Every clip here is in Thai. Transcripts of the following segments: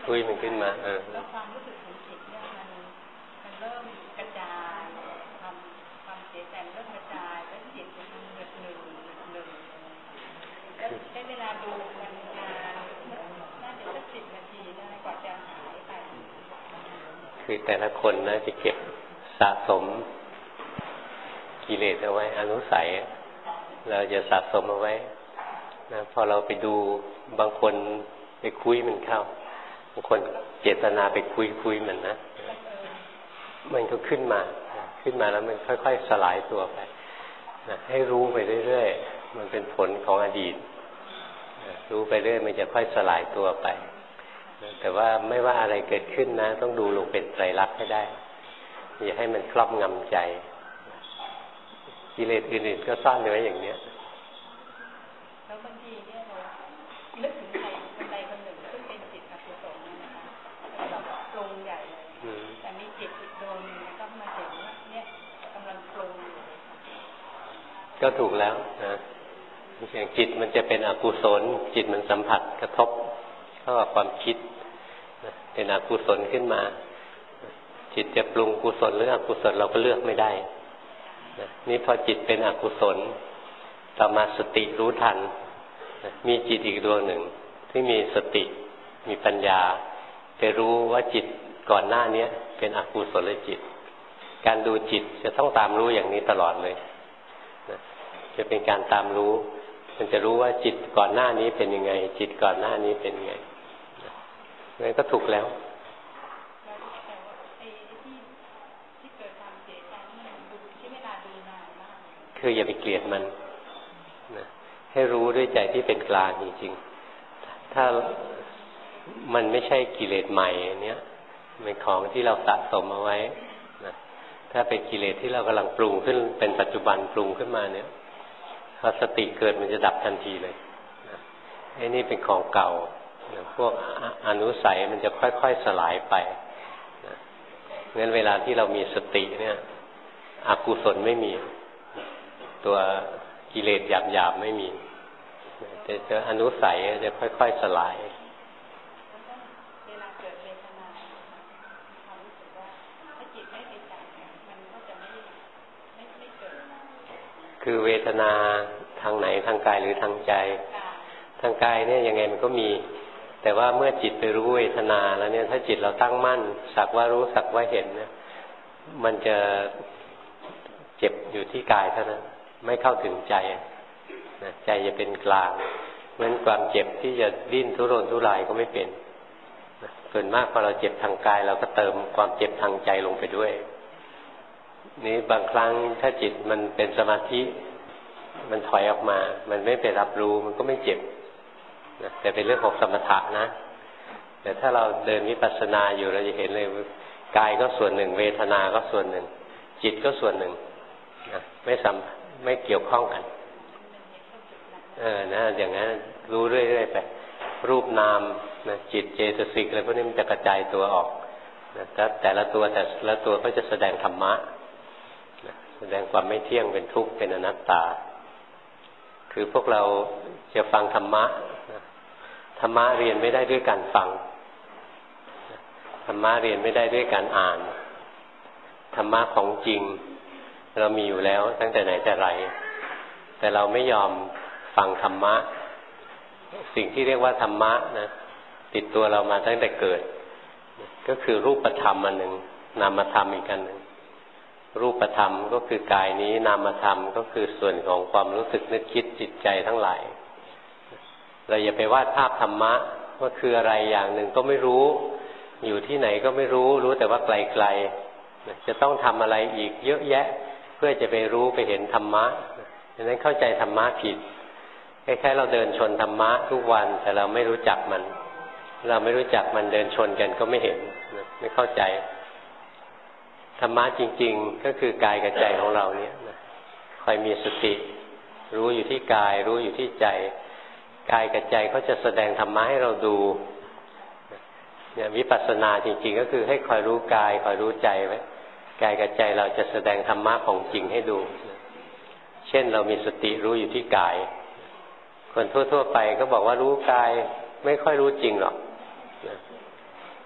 คุยมันขึ้นมาแล้วความรู้สึกของจิตเนี่ยมันเริ่มกระจายความเสียใจเริ่มกระจายแล้วจิตมันหนึ่งแล้วได้เวลาดูมันนานน่าจะสัก10 นาทีได้กว่าจะหายไปคือแต่ละคนนะจะเก็บสะสมกิเลสเอาไว้อนุสัยเราจะสะสมเอาไว้นะพอเราไปดูบางคนไปคุยมันเข้าบางคนเจตนาไปคุยมันนะมันก็ขึ้นมาแล้วมันค่อยๆสลายตัวไปนะให้รู้ไปเรื่อยๆมันเป็นผลของอดีตนะรู้ไปเรื่อยมันจะค่อยสลายตัวไปนะแต่ว่าไม่ว่าอะไรเกิดขึ้นนะต้องดูลงเป็นไตรลักษณ์ให้ได้อย่าให้มันครอบงำใจกิเลสอื่นๆก็ซ่อนไว้อย่างเนี้ยแล้วบางทีเนี่ยเรานึกถึงใครคนใดคนหนึ่งซึ่งเป็นจิตอกุศลนะคะแล้วเราปรุงใหญ่เลยแต่มีจิตอีกดวงนึงก็มาเห็นว่าเนี่ยกำลังปรุงอยู่ก็ถูกแล้วนะอย่างจิตมันจะเป็นอกุศลจิตมันสัมผัสกระทบเข้ากับความคิดเป็นอกุศลขึ้นมาจิตจะปรุงกุศลหรืออกุศลเราก็เลือกไม่ได้นี่พอจิตเป็นอกุศลต่อมาสติรู้ทันมีจิตอีกดวงหนึ่งที่มีสติมีปัญญาไปรู้ว่าจิตก่อนหน้านี้เป็นอกุศลจิตการดูจิตจะต้องตามรู้อย่างนี้ตลอดเลยจะเป็นการตามรู้มันจะรู้ว่าจิตก่อนหน้านี้เป็นยังไงจิตก่อนหน้านี้เป็นยังไงนั่นก็ถูกแล้วคืออย่าไปเกลียดมันนะให้รู้ด้วยใจที่เป็นกลางจริงๆถ้ามันไม่ใช่กิเลสใหม่เนี้ยเป็นของที่เราสะสมเอาไว้นะถ้าเป็นกิเลสที่เรากำลังปรุงขึ้นเป็นปัจจุบันปรุงขึ้นมาเนี่ยพอสติเกิดมันจะดับทันทีเลยนะไอ้นี่เป็นของเก่านะพวกอนุสัยมันจะค่อยๆสลายไปนะงั้นเวลาที่เรามีสติเนี่ยอกุศลไม่มีตัวกิเลสหยาบๆไม่มีแต่เจออนุสัยจะค่อยๆสลายเวลาเกิดเวทนาความรู้สึกว่าถ้าจิตไม่ไปจับมันก็จะไม่เกิดคือเวทนาทางไหนทางกายหรือทางใจทางกายเนี่ยยังไงมันก็มีแต่ว่าเมื่อจิตไปรู้เวทนาแล้วเนี่ยถ้าจิตเราตั้งมั่นสักว่ารู้สักว่าเห็นเนี่ยมันจะเจ็บอยู่ที่กายเท่านั้นไม่เข้าถึงใจนะใจจะเป็นกลางเพราะฉะนั้นความเจ็บที่จะดิ้นทุรนทุรายก็ไม่เป็นนะส่วนมากพอเราเจ็บทางกายเราก็เติมความเจ็บทางใจลงไปด้วยนี้บางครั้งถ้าจิตมันเป็นสมาธิมันถอยออกมามันไม่ไปรับรู้มันก็ไม่เจ็บนะแต่เป็นเรื่องของสมถะนะแต่ถ้าเราเดินวิปัสสนาอยู่เราจะเห็นเลยกายก็ส่วนหนึ่งเวทนาก็ส่วนหนึ่งจิตก็ส่วนหนึ่งนะไม่เกี่ยวข้องกันนะอย่างนั้นรู้เรื่อยๆไปรูปนามนะจิตเจตสิกอะไรพวกนี้มันจะกระจายตัวออกนะแต่ละตัวก็จะแสดงธรรมะนะแสดงความไม่เที่ยงเป็นทุกข์เป็นอนัตตาคือพวกเราจะฟังธรรมะนะธรรมะเรียนไม่ได้ด้วยการฟังธรรมะเรียนไม่ได้ด้วยการอ่านธรรมะของจริงเรามีอยู่แล้วตั้งแต่ไหนแต่ไรแต่เราไม่ยอมฟังธรรมะสิ่งที่เรียกว่าธรรมะนะติดตัวเรามาตั้งแต่เกิดก็คือรูปธรรมอันหนึ่งนามธรรมอีกอันหนึ่งรูปธรรมก็คือกายนี้นามธรรมก็คือส่วนของความรู้สึกนึกคิดจิตใจทั้งหลายเราอย่าไปวาดภาพธรรมะว่าคืออะไรอย่างหนึ่งก็ไม่รู้อยู่ที่ไหนก็ไม่รู้แต่ว่าไกลๆจะต้องทำอะไรอีกเยอะแยะเพื่อจะไปรู้ไปเห็นธรรมะดังนั้นเข้าใจธรรมะผิดคล้ายๆเราเดินชนธรรมะทุกวันแต่เราไม่รู้จักมันเราไม่รู้จักมันเดินชนกันก็ไม่เห็นไม่เข้าใจธรรมะจริงๆก็คือกายกับใจของเราเนี่ยคอยมีสติรู้อยู่ที่กายรู้อยู่ที่ใจกายกับใจเขาจะแสดงธรรมะให้เราดูเนี่ยวิปัสสนาจริงๆก็คือให้คอยรู้กายคอยรู้ใจไว้กายกับใจเราจะแสดงธรรมะของจริงให้ดูเช่นเรามีสติรู้อยู่ที่กายคนทั่วๆไปก็บอกว่ารู้กายไม่ค่อยรู้จริงหรอก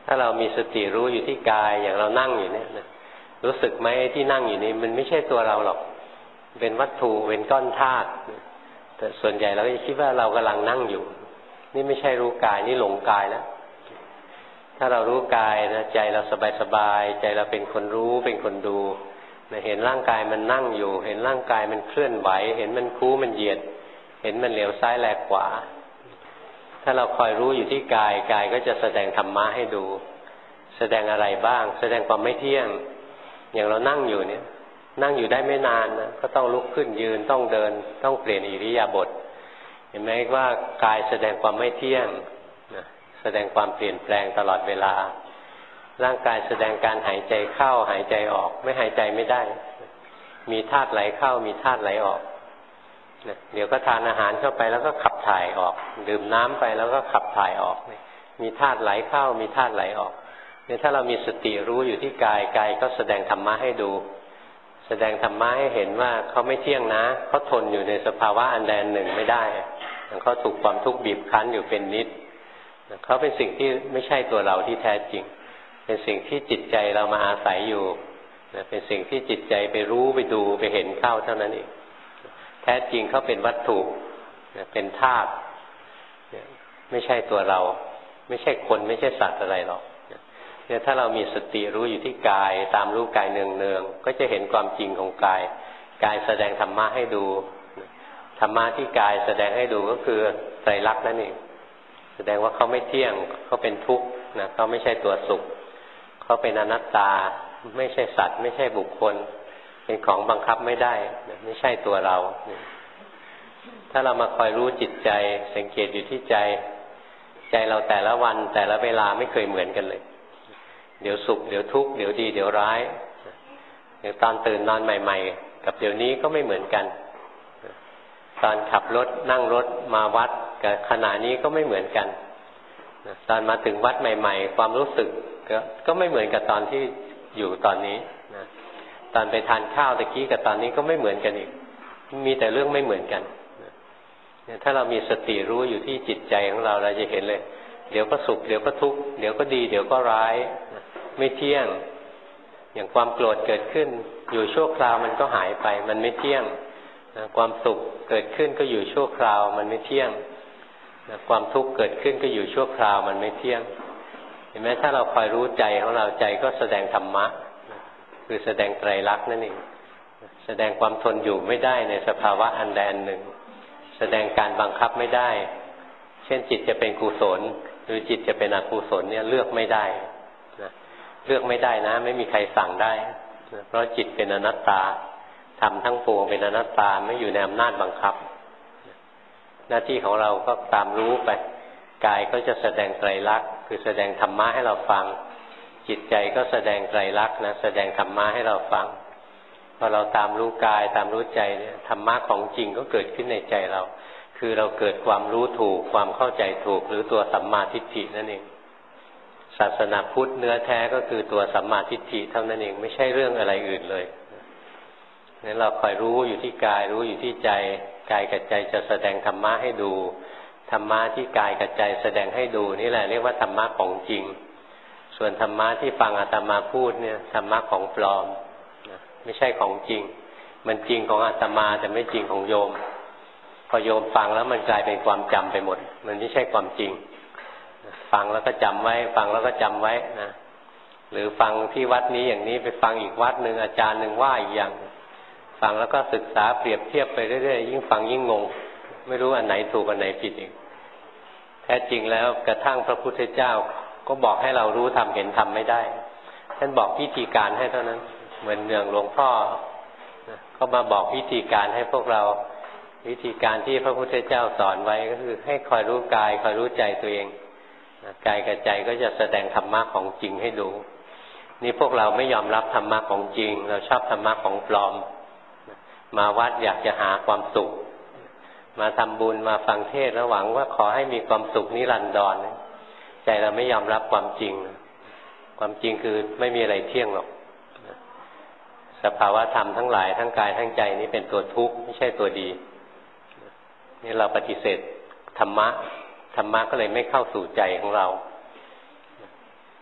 ถ้าเรามีสติรู้อยู่ที่กายอย่างเรานั่งอยู่เนี่ยนะรู้สึกไหมที่นั่งอยู่นี้มันไม่ใช่ตัวเราหรอกเป็นวัตถุเป็นก้อนธาตุแต่ส่วนใหญ่เราก็จะคิดว่าเรากำลังนั่งอยู่นี่ไม่ใช่รู้กายนี่หลงกายแล้วถ้าเรารู้กายนะใจเราสบายๆใจเราเป็นคนรู้เป็นคนดูเห็นร่างกายมันนั่งอยู่เห็นร่างกายมันเคลื่อนไหวเห็นมันคู่มันเหยียดเห็นมันเหลียวซ้ายแลขวาถ้าเราคอยรู้อยู่ที่กายกายก็จะแสดงธรรมะให้ดูแสดงอะไรบ้างแสดงความไม่เที่ยงอย่างเรานั่งอยู่เนี่ยนั่งอยู่ได้ไม่นานนะก็ต้องลุกขึ้นยืนต้องเดินต้องเปลี่ยนอิริยาบถเห็นไหมว่ากายแสดงความไม่เที่ยงนะแสดงความเปลี่ยนแปลงตลอดเวลาร่างกายแสดงการหายใจเข้าหายใจออกไม่หายใจไม่ได้มีธาตุไหลเข้ามีธาตุไหลออกเดี๋ยวก็ทานอาหารเข้าไปแล้วก็ขับถ่ายออกดื่มน้ำไปแล้วก็ขับถ่ายออกมีธาตุไหลเข้ามีธาตุไหลออกเนี่ยถ้าเรามีสติรู้อยู่ที่กายกายก็แสดงธรรมะให้ดูแสดงธรรมะให้เห็นว่าเขาไม่เที่ยงนะเขาทนอยู่ในสภาวะอันใดอันหนึ่งไม่ได้เขาถูกความทุกข์บีบคั้นอยู่เป็นนิดเขาเป็นสิ่งที่ไม่ใช่ตัวเราที่แท้จริงเป็นสิ่งที่จิตใจเรามาอาศัยอยู่เป็นสิ่งที่จิตใจไปรู้ไปดูไปเห็นเข้าเท่านั้นเองแท้จริงเขาเป็นวัตถุเป็นธาตุไม่ใช่ตัวเราไม่ใช่คนไม่ใช่สัตว์อะไรหรอกเนี่ยถ้าเรามีสติรู้อยู่ที่กายตามรู้กายเนืองๆก็จะเห็นความจริงของกายกายแสดงธรรมะให้ดูธรรมะที่กายแสดงให้ดูก็คือไตรลักษณ์นั่นเองแสดงว่าเขาไม่เที่ยงเขาเป็นทุกข์นะเขาไม่ใช่ตัวสุขเขาเป็นอนัตตาไม่ใช่สัตว์ไม่ใช่บุคคลเป็นของบังคับไม่ได้ไม่ใช่ตัวเราถ้าเรามาคอยรู้จิตใจสังเกตอยู่ที่ใจใจเราแต่ละวันแต่ละเวลาไม่เคยเหมือนกันเลยเดี๋ยวสุขเดี๋ยวทุกข์เดี๋ยวดีเดี๋ยวร้ายอย่างตอนตื่นนอนใหม่ๆกับเดี๋ยวนี้ก็ไม่เหมือนกันตอนขับรถนั่งรถมาวัดกับขณะนี้ก็ไม่เหมือนกันตอนมาถึงวัดใหม่ๆความรู้สึกก็ไม่เหมือนกับตอนที่อยู่ตอนนี้ตอนไปทานข้าวตะกี้กับตอนนี้ก็ไม่เหมือนกันอีกมีแต่เรื่องไม่เหมือนกันถ้าเรามีสติรู้อยู่ที่จิตใจของเราเราจะเห็นเลยเดี๋ยวก็สุขเดี๋ยวก็ทุกข์เดี๋ยวก็ดีเดี๋ยวก็ร้ายไม่เที่ยงอย่างความโกรธเกิดขึ้นอยู่ชั่วคราวมันก็หายไปมันไม่เที่ยงความสุขเกิดขึ้นก็อยู่ชั่วคราวมันไม่เที่ยงความทุกข์เกิดขึ้นก็อยู่ชั่วคราวมันไม่เที่ยงเห็นไหมถ้าเราคอยรู้ใจของเราใจก็แสดงธรรมะคือแสดงไตรลักษณ์นั่นเองแสดงความทนอยู่ไม่ได้ในสภาวะอันใดอันหนึ่งแสดงการบังคับไม่ได้เช่นจิตจะเป็นกุศลหรือจิตจะเป็นอกุศลเนี่ยเลือกไม่ได้เลือกไม่ได้นะไม่มีใครสั่งได้เพราะจิตเป็นอนัตตาธรรมทั้งปวงเป็นอนัตตาไม่อยู่ในอำนาจบังคับหน้าที่ของเราก็ตามรู้ไปกายก็จะแสดงไตรลักษณ์คือแสดงธรรมะให้เราฟังจิตใจก็แสดงไตรลักษณ์นะแสดงธรรมะให้เราฟังพอเราตามรู้กายตามรู้ใจเนี่ยธรรมะของจริงก็เกิดขึ้นในใจเราคือเราเกิดความรู้ถูกความเข้าใจถูกหรือตัวสัมมาทิฏฐินั่นเองศาสนาพุทธเนื้อแท้ก็คือตัวสัมมาทิฏฐิเท่านั้นเองไม่ใช่เรื่องอะไรอื่นเลยงั้นเราคอยรู้อยู่ที่กายรู้อยู่ที่ใจกายกับใจจะแสดงธรรมะให้ดูธรรมะที่กายกับใจแสดงให้ดูนี่แหละเรียกว่าธรรมะของจริงส่วนธรรมะที่ฟังอาตมาพูดเนี่ยธรรมะของปลอมไม่ใช่ของจริงมันจริงของอาตมาแต่ไม่จริงของโยมพอโยมฟังแล้วมันกลายเป็นความจำไปหมดมันไม่ใช่ความจริงฟังแล้วก็จำไว้ฟังแล้วก็จำไว้นะหรือฟังที่วัดนี้อย่างนี้ไปฟังอีกวัดหนึ่งอาจารย์หนึ่งว่าอีกอย่างฟังแล้วก็ศึกษาเปรียบเทียบไปเรื่อยๆยิ่งฟังยิ่งงงไม่รู้อันไหนถูกอันไหนผิดอีกแท้จริงแล้วกระทั่งพระพุทธเจ้าก็บอกให้เรารู้ทำเห็นทำไม่ได้ท่านบอกวิธีการให้เท่านั้นเหมือนอย่างหลวงพ่อก็มาบอกวิธีการให้พวกเราวิธีการที่พระพุทธเจ้าสอนไว้ก็คือให้คอยรู้กายคอยรู้ใจตัวเองกายกับใจก็จะแสดงธรรมะของจริงให้ดูนี่พวกเราไม่ยอมรับธรรมะของจริงเราชอบธรรมะของปลอมมาวัดอยากจะหาความสุขมาทำบุญมาฟังเทศน์แล้วหวังว่าขอให้มีความสุขนิรันดรใจเราไม่ยอมรับความจริงความจริงคือไม่มีอะไรเที่ยงหรอกสภาวะธรรมทั้งหลายทั้งกายทั้งใจนี้เป็นตัวทุกข์ไม่ใช่ตัวดีนี่เราปฏิเสธธรรมะก็เลยไม่เข้าสู่ใจของเรา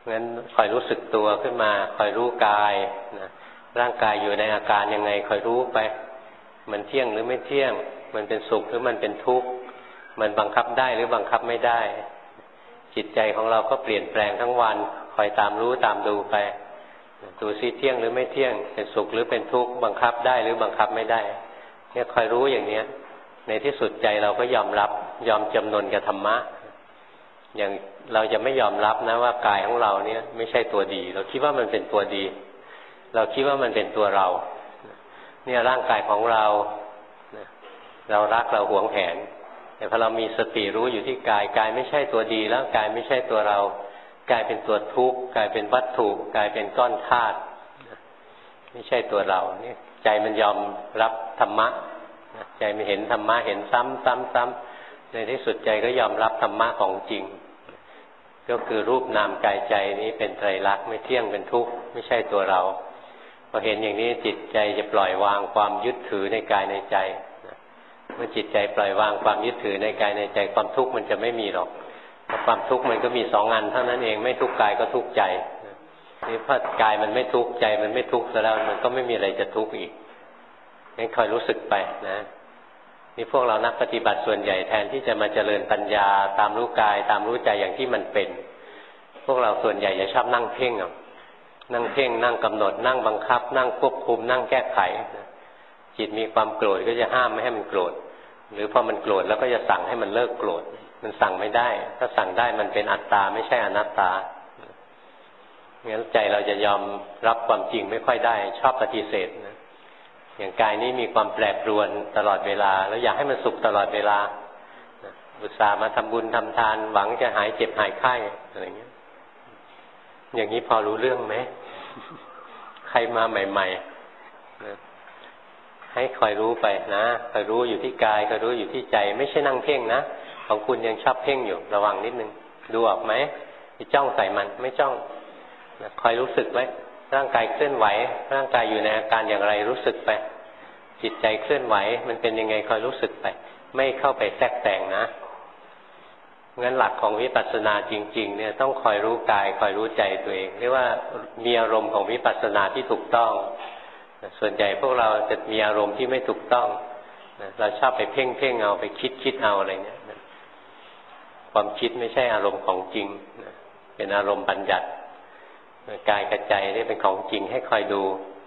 งั้นคอยรู้สึกตัวขึ้นมาคอยรู้กายนะร่างกายอยู่ในอาการยังไงคอยรู้ไปมันเที่ยงหรือไม่เที่ยงมันเป็นสุขหรือมันเป็นทุกข์มันบังคับได้หรือบังคับไม่ได้จิตใจของเราก็เปลี่ยนแปลงทั้งวันคอยตามรู้ตามดูไปดูซิเที่ยงหรือไม่เที่ยงเป็นสุขหรือเป็นทุกข์บังคับได้หรือบังคับไม่ได้เนี่ยคอยรู้อย่างเนี้ยในที่สุดใจเราก็ยอมรับยอมจำนนกับธรรมะอย่างเราจะไม่ยอมรับนะว่ากายของเราเนี่ยไม่ใช่ตัวดีเราคิดว่ามันเป็นตัวดีเราคิดว่ามันเป็นตัวเราเนี่ยร่างกายของเราเรารักเราหวงแหนแต่พอเรามีสติรู้อยู่ที่กายกายไม่ใช่ตัวดีร่างกายไม่ใช่ตัวเรากายเป็นตัวทุกข์กายเป็นวัตถุกายเป็นก้อนธาตุไม่ใช่ตัวเราเนี่ยใจมันยอมรับธรรมะใจมันเห็นธรรมะเห็นซ้ำๆในที่สุดใจก็ยอมรับธรรมะของจริงก็คือรูปนามกายใจนี้เป็นไตรลักษณ์ไม่เที่ยงเป็นทุกข์ไม่ใช่ตัวเราพอเห็นอย่างนี้จิตใจจะปล่อยวางความยึดถือในกายในใจเมื่อจิตใจปล่อยวางความยึดถือในกายในใจความทุกข์มันจะไม่มีหรอกความทุกข์มันก็มี2 อันเท่านั้นเองไม่ทุกข์กายก็ทุกข์ใจนี่พอกายมันไม่ทุกข์ใจมันไม่ทุกข์แล้วมันก็ไม่มีอะไรจะทุกข์อีกงั้นคอยรู้สึกไปนะนี่พวกเรานักปฏิบัติส่วนใหญ่แทนที่จะมาเจริญปัญญาตามรู้กายตามรู้ใจอย่างที่มันเป็นพวกเราส่วนใหญ่จะชอบนั่งเพ่งนั่งเพ่งนั่งกำหนดนั่งบังคับนั่งควบคุมนั่งแก้ไขจิตมีความโกรธก็จะห้ามไม่ให้มันโกรธหรือพอมันโกรธแล้วก็จะสั่งให้มันเลิกโกรธมันสั่งไม่ได้ถ้าสั่งได้มันเป็นอัตตาไม่ใช่อนัตตางั้นใจเราจะยอมรับความจริงไม่ค่อยได้ชอบปฏิเสธนะอย่างกายนี้มีความแปรปรวนตลอดเวลาแล้วอยากให้มันสุขตลอดเวลาอุตส่าห์มาทำบุญทำทานหวังจะหายเจ็บหายไข้อะไรเงี้ยอย่างนี้พอรู้เรื่องไหม ใครมาใหม่ๆนะให้คอยรู้ไปนะคอยรู้อยู่ที่กายคอยรู้อยู่ที่ใจไม่ใช่นั่งเพ่งนะของคุณยังชอบเพ่งอยู่ระวังนิดนึงดูออกไหมที่จ้องใส่มันไม่จ้องนะคอยรู้สึกไว้ร่างกายเคลื่อนไหวร่างกายอยู่ในอาการอย่างไรรู้สึกไปจิตใจเคลื่อนไหวมันเป็นยังไงคอยรู้สึกไปไม่เข้าไปแทรกแต่งนะงั้นหลักของวิปัสสนาจริงๆเนี่ยต้องคอยรู้กายคอยรู้ใจตัวเองเรียกว่ามีอารมณ์ของวิปัสสนาที่ถูกต้องส่วนใหญ่พวกเราจะมีอารมณ์ที่ไม่ถูกต้องเราชอบไปเพ่งเอาไปคิดเอาอะไรเนี่ยความคิดไม่ใช่อารมณ์ของจริงเป็นอารมณ์บัญญัติกายกับใจนี่เป็นของจริงให้คอยดู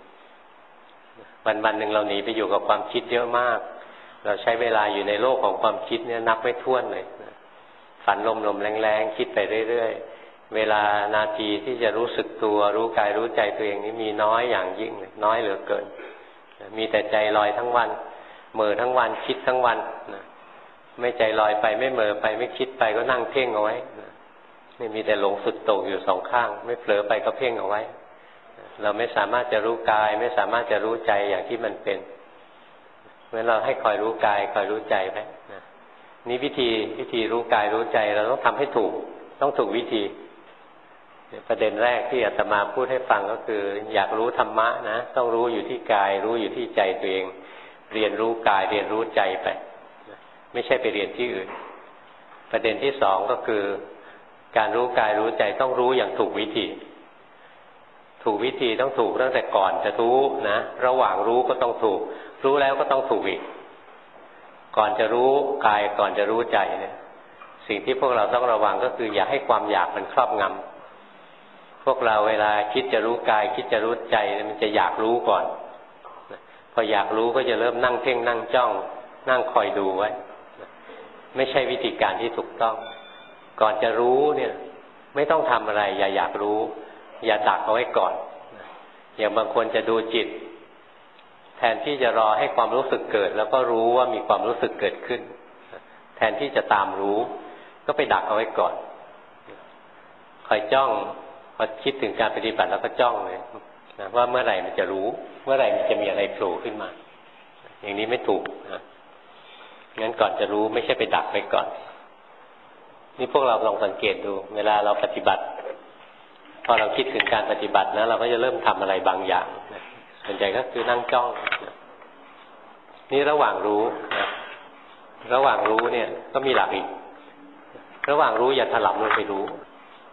วันๆหนึ่งเราหนีไปอยู่กับความคิดเยอะมากเราใช้เวลาอยู่ในโลกของความคิดเนี่ยนับไม่ถ้วนเลยฝันลมๆแรงๆคิดไปเรื่อยๆเวลานาทีที่จะรู้สึกตัวรู้กายรู้ใจตัวเองนี่มีน้อยอย่างยิ่งเลยน้อยเหลือเกินมีแต่ใจลอยทั้งวันเหม่อทั้งวันคิดทั้งวันไม่ใจลอยไปไม่เหม่อไปไม่คิดไปก็นั่งเพ่งเอาไว้นี่มีแต่หลงสุดโต่งอยู่2 ข้างไม่เผลอไปก็เพ่งเอาไว้เราไม่สามารถจะรู้กายไม่สามารถจะรู้ใจอย่างที่มันเป็นเพราะฉะนั้นเราให้คอยรู้กายคอยรู้ใจไปนี่วิธีรู้กายรู้ใจเราต้องทำให้ถูกต้องถูกวิธีประเด็นแรกที่อาตมาพูดให้ฟังก็คืออยากรู้ธรรมะนะต้องรู้อยู่ที่กายรู้อยู่ที่ใจตัวเองเรียนรู้กายเรียนรู้ใจไปไม่ใช่ไปเรียนที่อื่นประเด็นที่2ก็คือการรู้กายรู้ใจต้องรู้อย่างถูกวิธีถูกวิธีต้องถูกตั้งแต่ก่อนจะรู้นะระหว่างรู้ก็ต้องถูกรู้แล้วก็ต้องถูกอีกก่อนจะรู้กายก่อนจะรู้ใจเนี่ยสิ่งที่พวกเราต้องระวังก็คืออย่าให้ความอยากมันครอบงำพวกเราเวลาคิดจะรู้กายคิดจะรู้ใจมันจะอยากรู้ก่อนพออยากรู้ก็จะเริ่มนั่งเพ่งนั่งจ้องนั่งคอยดูไว้ไม่ใช่วิธีการที่ถูกต้องก่อนจะรู้เนี่ยไม่ต้องทำอะไรอย่าอยากรู้อย่าดักเอาไว้ก่อนอย่างบางคนจะดูจิตแทนที่จะรอให้ความรู้สึกเกิดแล้วก็รู้ว่ามีความรู้สึกเกิดขึ้นแทนที่จะตามรู้ก็ไปดักเอาไว้ก่อนคอยจ้องพอคิดถึงการปฏิบัติแล้วก็จ้องเลยนะว่าเมื่อไหร่มันจะรู้เมื่อไหร่มันจะมีอะไรโผล่ขึ้นมาอย่างนี้ไม่ถูกนะงั้นก่อนจะรู้ไม่ใช่ไปดักไว้ก่อนนี่พวกเราลองสังเกตดูเวลาเราปฏิบัติพอเราคิดถึงการปฏิบัตินะเราก็จะเริ่มทำอะไรบางอย่างนะส่วนใหญ่ก็คือนั่งจ้องนี่ระหว่างรู้นะระหว่างรู้เนี่ยก็มีหลักอีกระหว่างรู้อย่าถลำลงไปรู้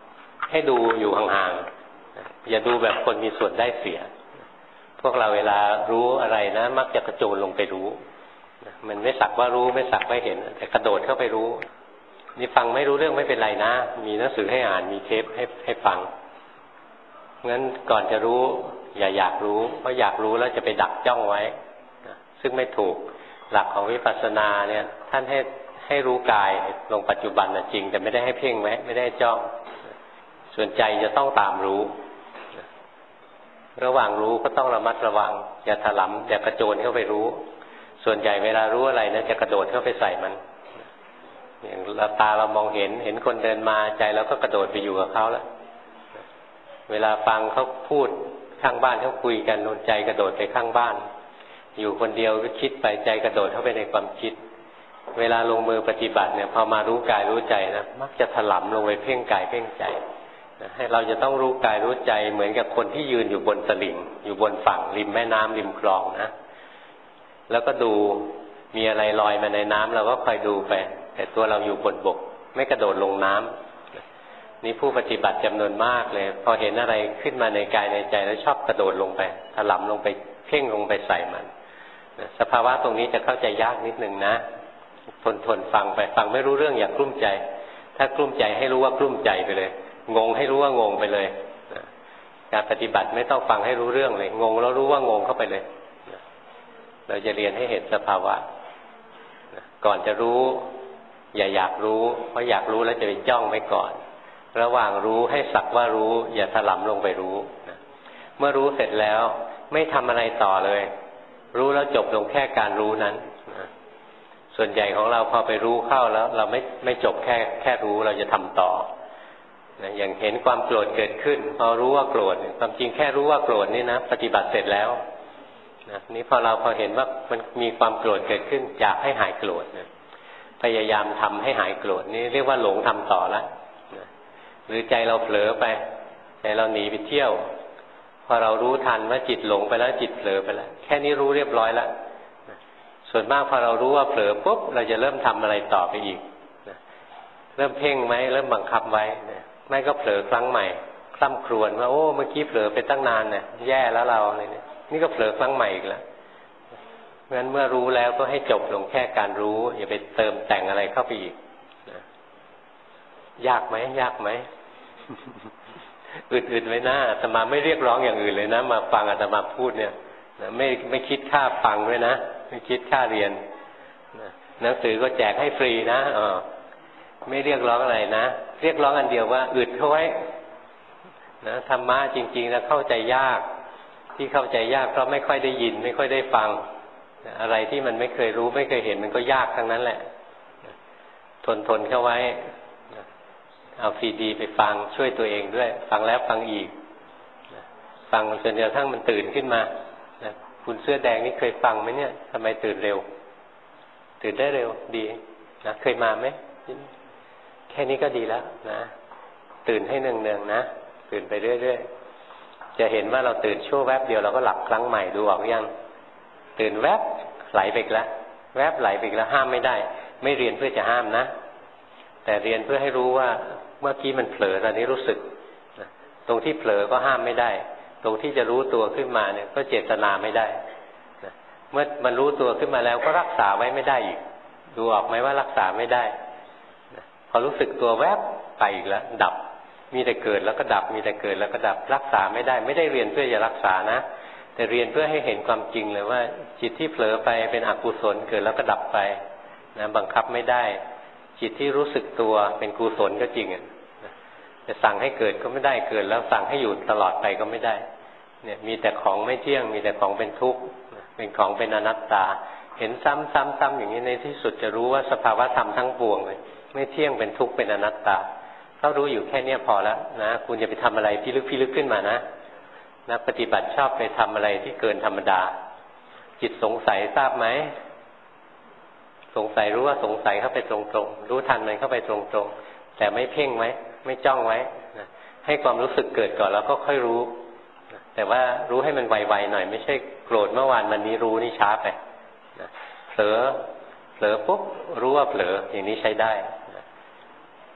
ให้ดูอยู่ห่างๆอย่าดูแบบคนมีส่วนได้เสียพวกเราเวลารู้อะไรนะมักจะกระโจนลงไปรู้มันไม่สักว่ารู้ไม่สักว่าเห็นแต่กระโดดเข้าไปรู้นี่ฟังไม่รู้เรื่องไม่เป็นไรนะมีหนังสือให้อ่านมีเทปให้ฟังงั้นก่อนจะรู้อย่าอยากรู้เพราะอยากรู้แล้วจะไปดักจ้องไว้ซึ่งไม่ถูกหลักของวิปัสสนาเนี่ยท่านให้รู้กายลงปัจจุบันจริงแต่ไม่ได้ให้เพ่งไว้ไม่ได้จ้องส่วนใจจะต้องตามรู้ระหว่างรู้ก็ต้องระมัดระวังอย่าถลำอย่ากระโจนเข้าไปรู้ส่วนใหญ่เวลารู้อะไรนะจะกระโดดเข้าไปใส่มันอย่างตาเรามองเห็นคนเดินมาใจเราก็กระโดดไปอยู่กับเขาแล้วเวลาฟังเขาพูดข้างบ้านเขาคุยกันนนใจกระโดดไปข้างบ้านอยู่คนเดียวก็คิดไปใจกระโดดเข้าไปในความคิดเวลาลงมือปฏิบัติเนี่ยพอมารู้กายรู้ใจนะมักจะถลำลงไปเพ่งกายเพ่งใจให้เราจะต้องรู้กายรู้ใจเหมือนกับคนที่ยืนอยู่บนตลิ่งอยู่บนฝั่งริมแม่น้ำริมคลองนะแล้วก็ดูมีอะไรลอยมาในน้ำเราก็คอยดูไปแต่ตัวเราอยู่บนบกไม่กระโดดลงน้ำนี่ผู้ปฏิบัติจำนวนมากเลยพอเห็นอะไรขึ้นมาในกายในใจแล้วชอบกระโดดลงไปถลำลงไปเพ่งลงไปใส่มันสภาวะตรงนี้จะเข้าใจยากนิดนึงนะทนฟังไปฟังไม่รู้เรื่องอย่ากลุ้มใจถ้ากลุ้มใจให้รู้ว่ากลุ้มใจไปเลยงงให้รู้ว่างงไปเลยการปฏิบัติไม่ต้องฟังให้รู้เรื่องเลยงงแล้วรู้ว่างงเข้าไปเลยเราจะเรียนให้เห็นสภาวะก่อนจะรู้อย่าอยากรู้เพราะอยากรู้แล้วจะไปจ้องไว้ก่อนระหว่างรู้ให้สักว่ารู้อย่าถลำลงไปรู้เมื่อรู้เสร็จแล้วไม่ทำอะไรต่อเลยรู้แล้วจบลงแค่การรู้นั้นส่วนใหญ่ของเราพอไปรู้เข้าแล้วเราไม่จบแค่รู้เราจะทำต่ออย่างเห็นความโกรธเกิดขึ้นพอรู้ว่าโกรธความจริงแค่รู้ว่าโกรธนี่นะปฏิบัติเสร็จแล้วนี่พอเห็นว่ามันมีความโกรธเกิดขึ้นอยากให้หายโกรธพยายามทำให้หายโกรธนี่เรียกว่าหลงทำต่อแล้วหรือใจเราเผลอไปใจเราหนีไปเที่ยวพอเรารู้ทันว่าจิตหลงไปแล้วจิตเผลอไปแล้วแค่นี้รู้เรียบร้อยแล้วส่วนมากพอเรารู้ว่าเผลอปุ๊บเราจะเริ่มทำอะไรต่อไปอีกเริ่มเพ่งไหมเริ่มบังคับไว้ไม่ก็เผลอครั้งใหม่คร่ำครวญว่าโอ้เมื่อกี้เผลอไปตั้งนานเนี่ยแย่แล้วเราอะไรเนี่ยนี่ก็เผลอครั้งใหม่อีกแล้วงั้นเมื่อรู้แล้วก็ให้จบลงแค่การรู้อย่าไปเติมแต่งอะไรเข้าไปอีกยากไหมอึดๆไว้นะอาตมาไม่เรียกร้องอย่างอื่นเลยนะมาฟังอาตมาพูดเนี่ยไม่คิดค่าฟังด้วยนะไม่คิดค่าเรียนหนังสือก็แจกให้ฟรีนะไม่เรียกร้องอะไรนะเรียกร้องอันเดียวว่าอึดเข้าไว้นะธรรมะจริงๆแล้วเข้าใจยากที่เข้าใจยากเพราะไม่ค่อยได้ยินไม่ค่อยได้ฟังอะไรที่มันไม่เคยรู้ไม่เคยเห็นมันก็ยากทั้งนั้นแหละทนเข้าไว้เอาซีดีไปฟังช่วยตัวเองด้วยฟังแล้วฟังอีกฟังจนกระทั่งมันตื่นขึ้นมาคุณเสื้อแดงนี่เคยฟังไหมเนี่ยทำไมตื่นเร็วตื่นได้เร็วดีนะเคยมาไหมแค่นี้ก็ดีแล้วนะตื่นให้เนืองๆนะตื่นไปเรื่อยๆจะเห็นว่าเราตื่นชั่วแวบเดียวเราก็หลับครั้งใหม่ดูออกยังตื่นแวบไหลไปอีกแล้วแวบไหลไปอีกแล้วห้ามไม่ได้ไม่เรียนเพื่อจะห้ามนะแต่เรียนเพื่อให้รู้ว่าเมื่อกี้มันเผลอตอนนี้รู้สึกตรงที่เผลอก็ห้ามไม่ได้ตรงที่จะรู้ตัวขึ้นมาเนี่ยก็เจตนาไม่ได้เมื่อมันรู้ตัวขึ้นมาแล้วก็รักษาไว้ไม่ได้อีกดูออกไหมว่ารักษาไม่ได้พอรู้สึกตัวแวบไปอีกแล้วดับมีแต่เกิดแล้วก็ดับมีแต่เกิดแล้วก็ดับรักษาไม่ได้ไม่ได้เรียนเพื่อจะรักษานะแต่เรียนเพื่อให้เห็นความจริงเลยว่าจิตที่เผลอไปเป็นอกุศลเกิดแล้วก็ดับไปนะบังคับไม่ได้จิตที่รู้สึกตัวเป็นกุศลก็จริงจะสั่งให้เกิดก็ไม่ได้เกิดแล้วสั่งให้อยู่ตลอดไปก็ไม่ได้เนี่ยมีแต่ของไม่เที่ยงมีแต่ของเป็นทุกข์เป็นของเป็นอนัตตาเห็นซ้ำอย่างนี้ในที่สุดจะรู้ว่าสภาวะธรรมทั้งปวงเลยไม่เที่ยงเป็นทุกข์เป็นอนัตตาถ้ารู้อยู่แค่นี้พอแล้วนะคุณอย่าไปทำอะไรพิลึกขึ้นมานะนักปฏิบัติชอบไปทำอะไรที่เกินธรรมดาจิตสงสัยทราบไหมสงสัยรู้ว่าสงสัยเข้าไปตรงๆรู้ทันมันเข้าไปตรงๆแต่ไม่เพ่งไว้ไม่จ้องไว้นะให้ความรู้สึกเกิดก่อนแล้วก็ค่อยรู้แต่ว่ารู้ให้มันไวๆหน่อยไม่ใช่โกรธเมื่อวานวันนี้รู้นี่ช้าไปนะเผลอปุ๊บรู้ว่าเผลออย่างนี้ใช้ได้นะ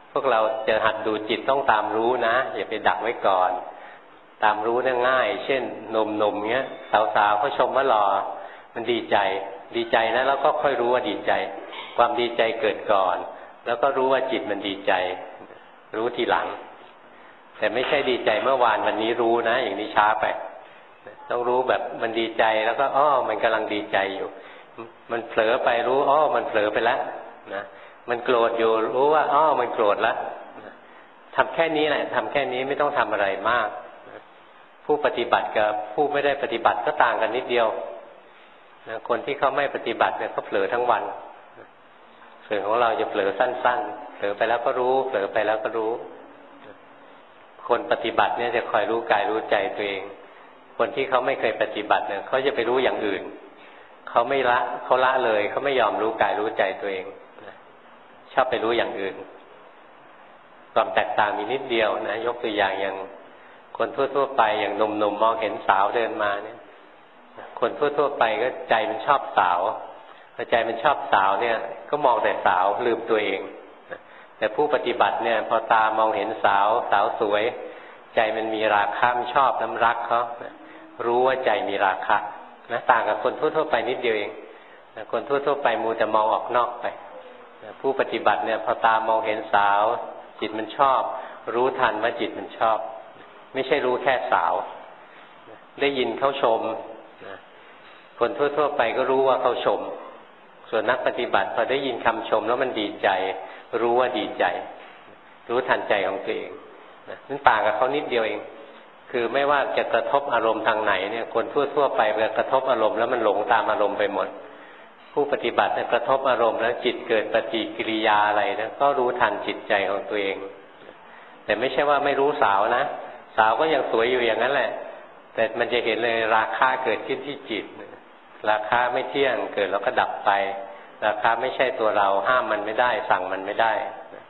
พวกเราจะหัดดูจิตต้องตามรู้นะอย่าไปดักไว้ก่อนตามรู้ได้ง่ายเช่นหนุ่มๆเงี้ยสาวๆเขาชมว่าหล่อมันดีใจนะแล้วก็ค่อยรู้ว่าดีใจความดีใจเกิดก่อนแล้วก็รู้ว่าจิตมันดีใจรู้ทีหลังแต่ไม่ใช่ดีใจเมื่อวานวันนี้รู้นะอย่างนี้ช้าไปต้องรู้แบบมันดีใจแล้วก็มันกำลังดีใจอยู่มันเผลอไปรู้มันเผลอไปแล้วนะมันโกรธอยู่รู้ว่ามันโกรธแล้วทำแค่นี้แหละทำแค่นี้ไม่ต้องทำอะไรมากผู้ปฏิบัติกับผู้ไม่ได้ปฏิบัติก็ต่างกันนิดเดียวนะคนที่เขาไม่ปฏิบัติเนี่ยเขาเผลอทั้งวันส่วนของเราจะเผลอสั้นๆเผลอไปแล้วก็รู้เผลอไปแล้วก็รู้คนปฏิบัติเนี่ยจะคอยรู้กายรู้ใจตัวเองคนที่เขาไม่เคยปฏิบัติเนี่ยเขาจะไปรู้อย่างอื่นเขาไม่ละเขาละเลยเขาไม่ยอมรู้กายรู้ใจตัวเองชอบไปรู้อย่างอื่นความแตกต่างมีนิดเดียวนะยกตัวอย่างคนทั่วๆไปอย่างหนุ่มๆมองเห็นสาวเดินมาเนี่ยคนทั่วๆไปก็ใจมันชอบสาวพอใจมันชอบสาวเนี่ยก็มองแต่สาวลืมตัวเองแต่ผู้ปฏิบัติเนี่ยพอตามองเห็นสาวสวยใจมันมีราคะมันชอบน้ำรักเขารู้ว่าใจมีราคะนะต่างกับคนทั่วๆไปนิดเดียวเองคนทั่วๆไปมัวแต่มองออกนอกไปผู้ปฏิบัติเนี่ยพอตามองเห็นสาวจิตมันชอบรู้ทันว่าจิตมันชอบไม่ใช่รู้แค่สาวได้ยินเขาชมคนทั่วๆไปก็รู้ว่าเขาชมส่วนนักปฏิบัติพอได้ยินคำชมแล้วมันดีใจรู้ว่าดีใจรู้ทันใจของตัวเองนั่นต่างกับเขานิดเดียวเองคือไม่ว่าจะกระทบอารมณ์ทางไหนเนี่ยคนทั่วๆไปเวลากระทบอารมณ์แล้วมันหลงตามอารมณ์ไปหมดผู้ปฏิบัติเนี่ยกระทบอารมณ์แล้วจิตเกิดปฏิกิริยาอะไรนะก็รู้ทันจิตใจของตัวเองแต่ไม่ใช่ว่าไม่รู้สาวนะสาวก็ยังสวยอยู่อย่างนั้นแหละแต่มันจะเห็นเลยราคะเกิดขึ้นที่จิตราคะไม่เที่ยงเกิดแล้วก็ดับไปราคะไม่ใช่ตัวเราห้ามมันไม่ได้สั่งมันไม่ได้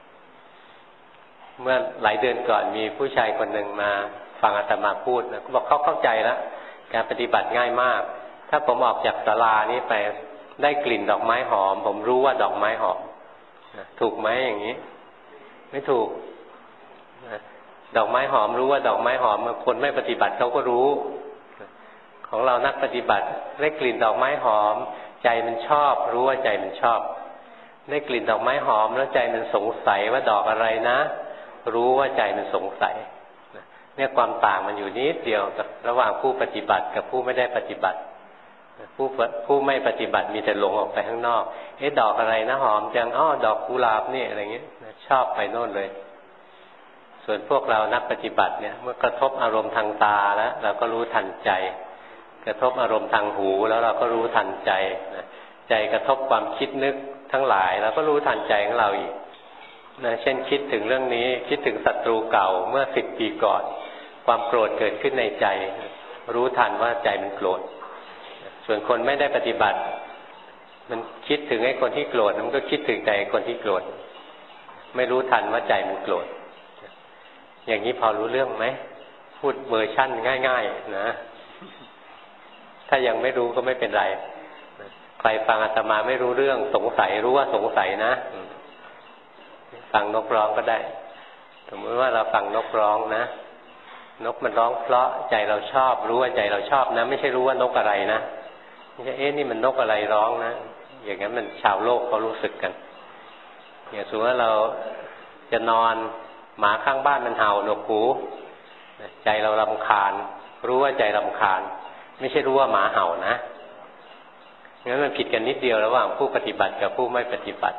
เมื่อหลายเดือนก่อนมีผู้ชายคนหนึ่งมาฟังอาตมาพูดนะเขาบอกเขาเข้าใจแล้วการปฏิบัติง่ายมากถ้าผมออกจากศาลานี้ไปได้กลิ่นดอกไม้หอมผมรู้ว่าดอกไม้หอมถูกไหมอย่างนี้ไม่ถูกดอกไม้หอมรู้ว่าดอกไม้หอมคนไม่ปฏิบัติเขาก็รู้ของเรานักปฏิบัติได้กลิ่นดอกไม้หอมใจมันชอบรู้ว่าใจมันชอบได้กลิ่นดอกไม้หอมแล้วใจมันสงสัยว่าดอกอะไรนะรู้ว่าใจมันสงสัยเนี่ยความต่างมันอยู่นิดเดียวกับระหว่างผู้ปฏิบัติกับผู้ไม่ได้ปฏิบัติผู้ไม่ปฏิบัติมีแต่หลงออกไปข้างนอกดอกอะไรนะหอมจังดอกกุหลาบนี่อะไรเงี้ยชอบไปโน่นเลยส่วนพวกเรานักปฏิบัติเนี่ยเมื่อกระทบอารมณ์ทางตาแล้วเราก็รู้ทันใจกระทบอารมณ์ทางหูแล้วเราก็รู้ทันใจใจกระทบความคิดนึกทั้งหลายเราก็รู้ทันใจของเราอีกเช่นคิดถึงเรื่องนี้คิดถึงศัตรูเก่าเมื่อ10 ปีก่อนความโกรธเกิดขึ้นในใจรู้ทันว่าใจมันโกรธส่วนคนไม่ได้ปฏิบัติมันคิดถึงไอ้คนที่โกรธมันก็คิดถึงใจคนที่โกรธไม่รู้ทันว่าใจมันโกรธอย่างนี้พอรู้เรื่องไหมพูดเวอร์ชั่นง่ายๆนะถ้ายังไม่รู้ก็ไม่เป็นไรใครฟังอาตมาไม่รู้เรื่องสงสัยรู้ว่าสงสัยนะฟังนกร้องก็ได้สมมติว่าเราฟังนกร้องนะนกมันร้องเพราะใจเราชอบรู้ว่าใจเราชอบนะไม่ใช่รู้ว่านกอะไรนะไม่ใช่นี่มันนกอะไรร้องนะอย่างนั้นมันชาวโลกเขารู้สึกกันอย่างสมมติว่าเราจะนอนหมาข้างบ้านมันเห่าหนวกหูใจเรารำคาญรู้ว่าใจรำคาญไม่ใช่รู้ว่าหมาเห่านะงั้นมันผิดกันนิดเดียวระหว่างผู้ปฏิบัติกับผู้ไม่ปฏิบัติ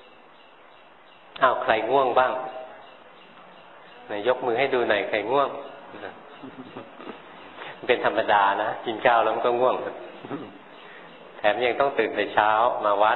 ใครง่วงบ้างไหนยกมือให้ดูหน่อยใครง่วงเป็นธรรมดานะกินข้าวแล้วมันก็ง่วงแถมยังต้องตื่นแต่เช้ามาวัด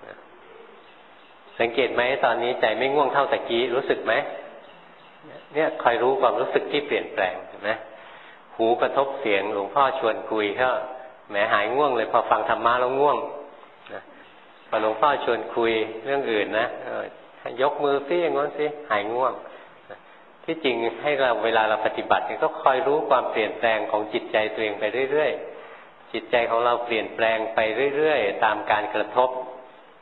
สังเกตไหมตอนนี้ใจไม่ง่วงเท่าตะกี้รู้สึกไหมเนี่ยคอยรู้ความรู้สึกที่เปลี่ยนแปลงเห็นไหมหูกระทบเสียงหลวงพ่อชวนคุยก็แหมหายง่วงเลยพอฟังธรรมะแล้วง่วงพอหลวงพ่อชวนคุยเรื่องอื่นนะยกมือซิอย่างงั้นสิหายง่วงที่จริงให้เราเวลาเราปฏิบัติก็คอยรู้ความเปลี่ยนแปลงของจิตใจตัวเองไปเรื่อยๆจิตใจของเราเปลี่ยนแปลงไปเรื่อยๆตามการกระทบ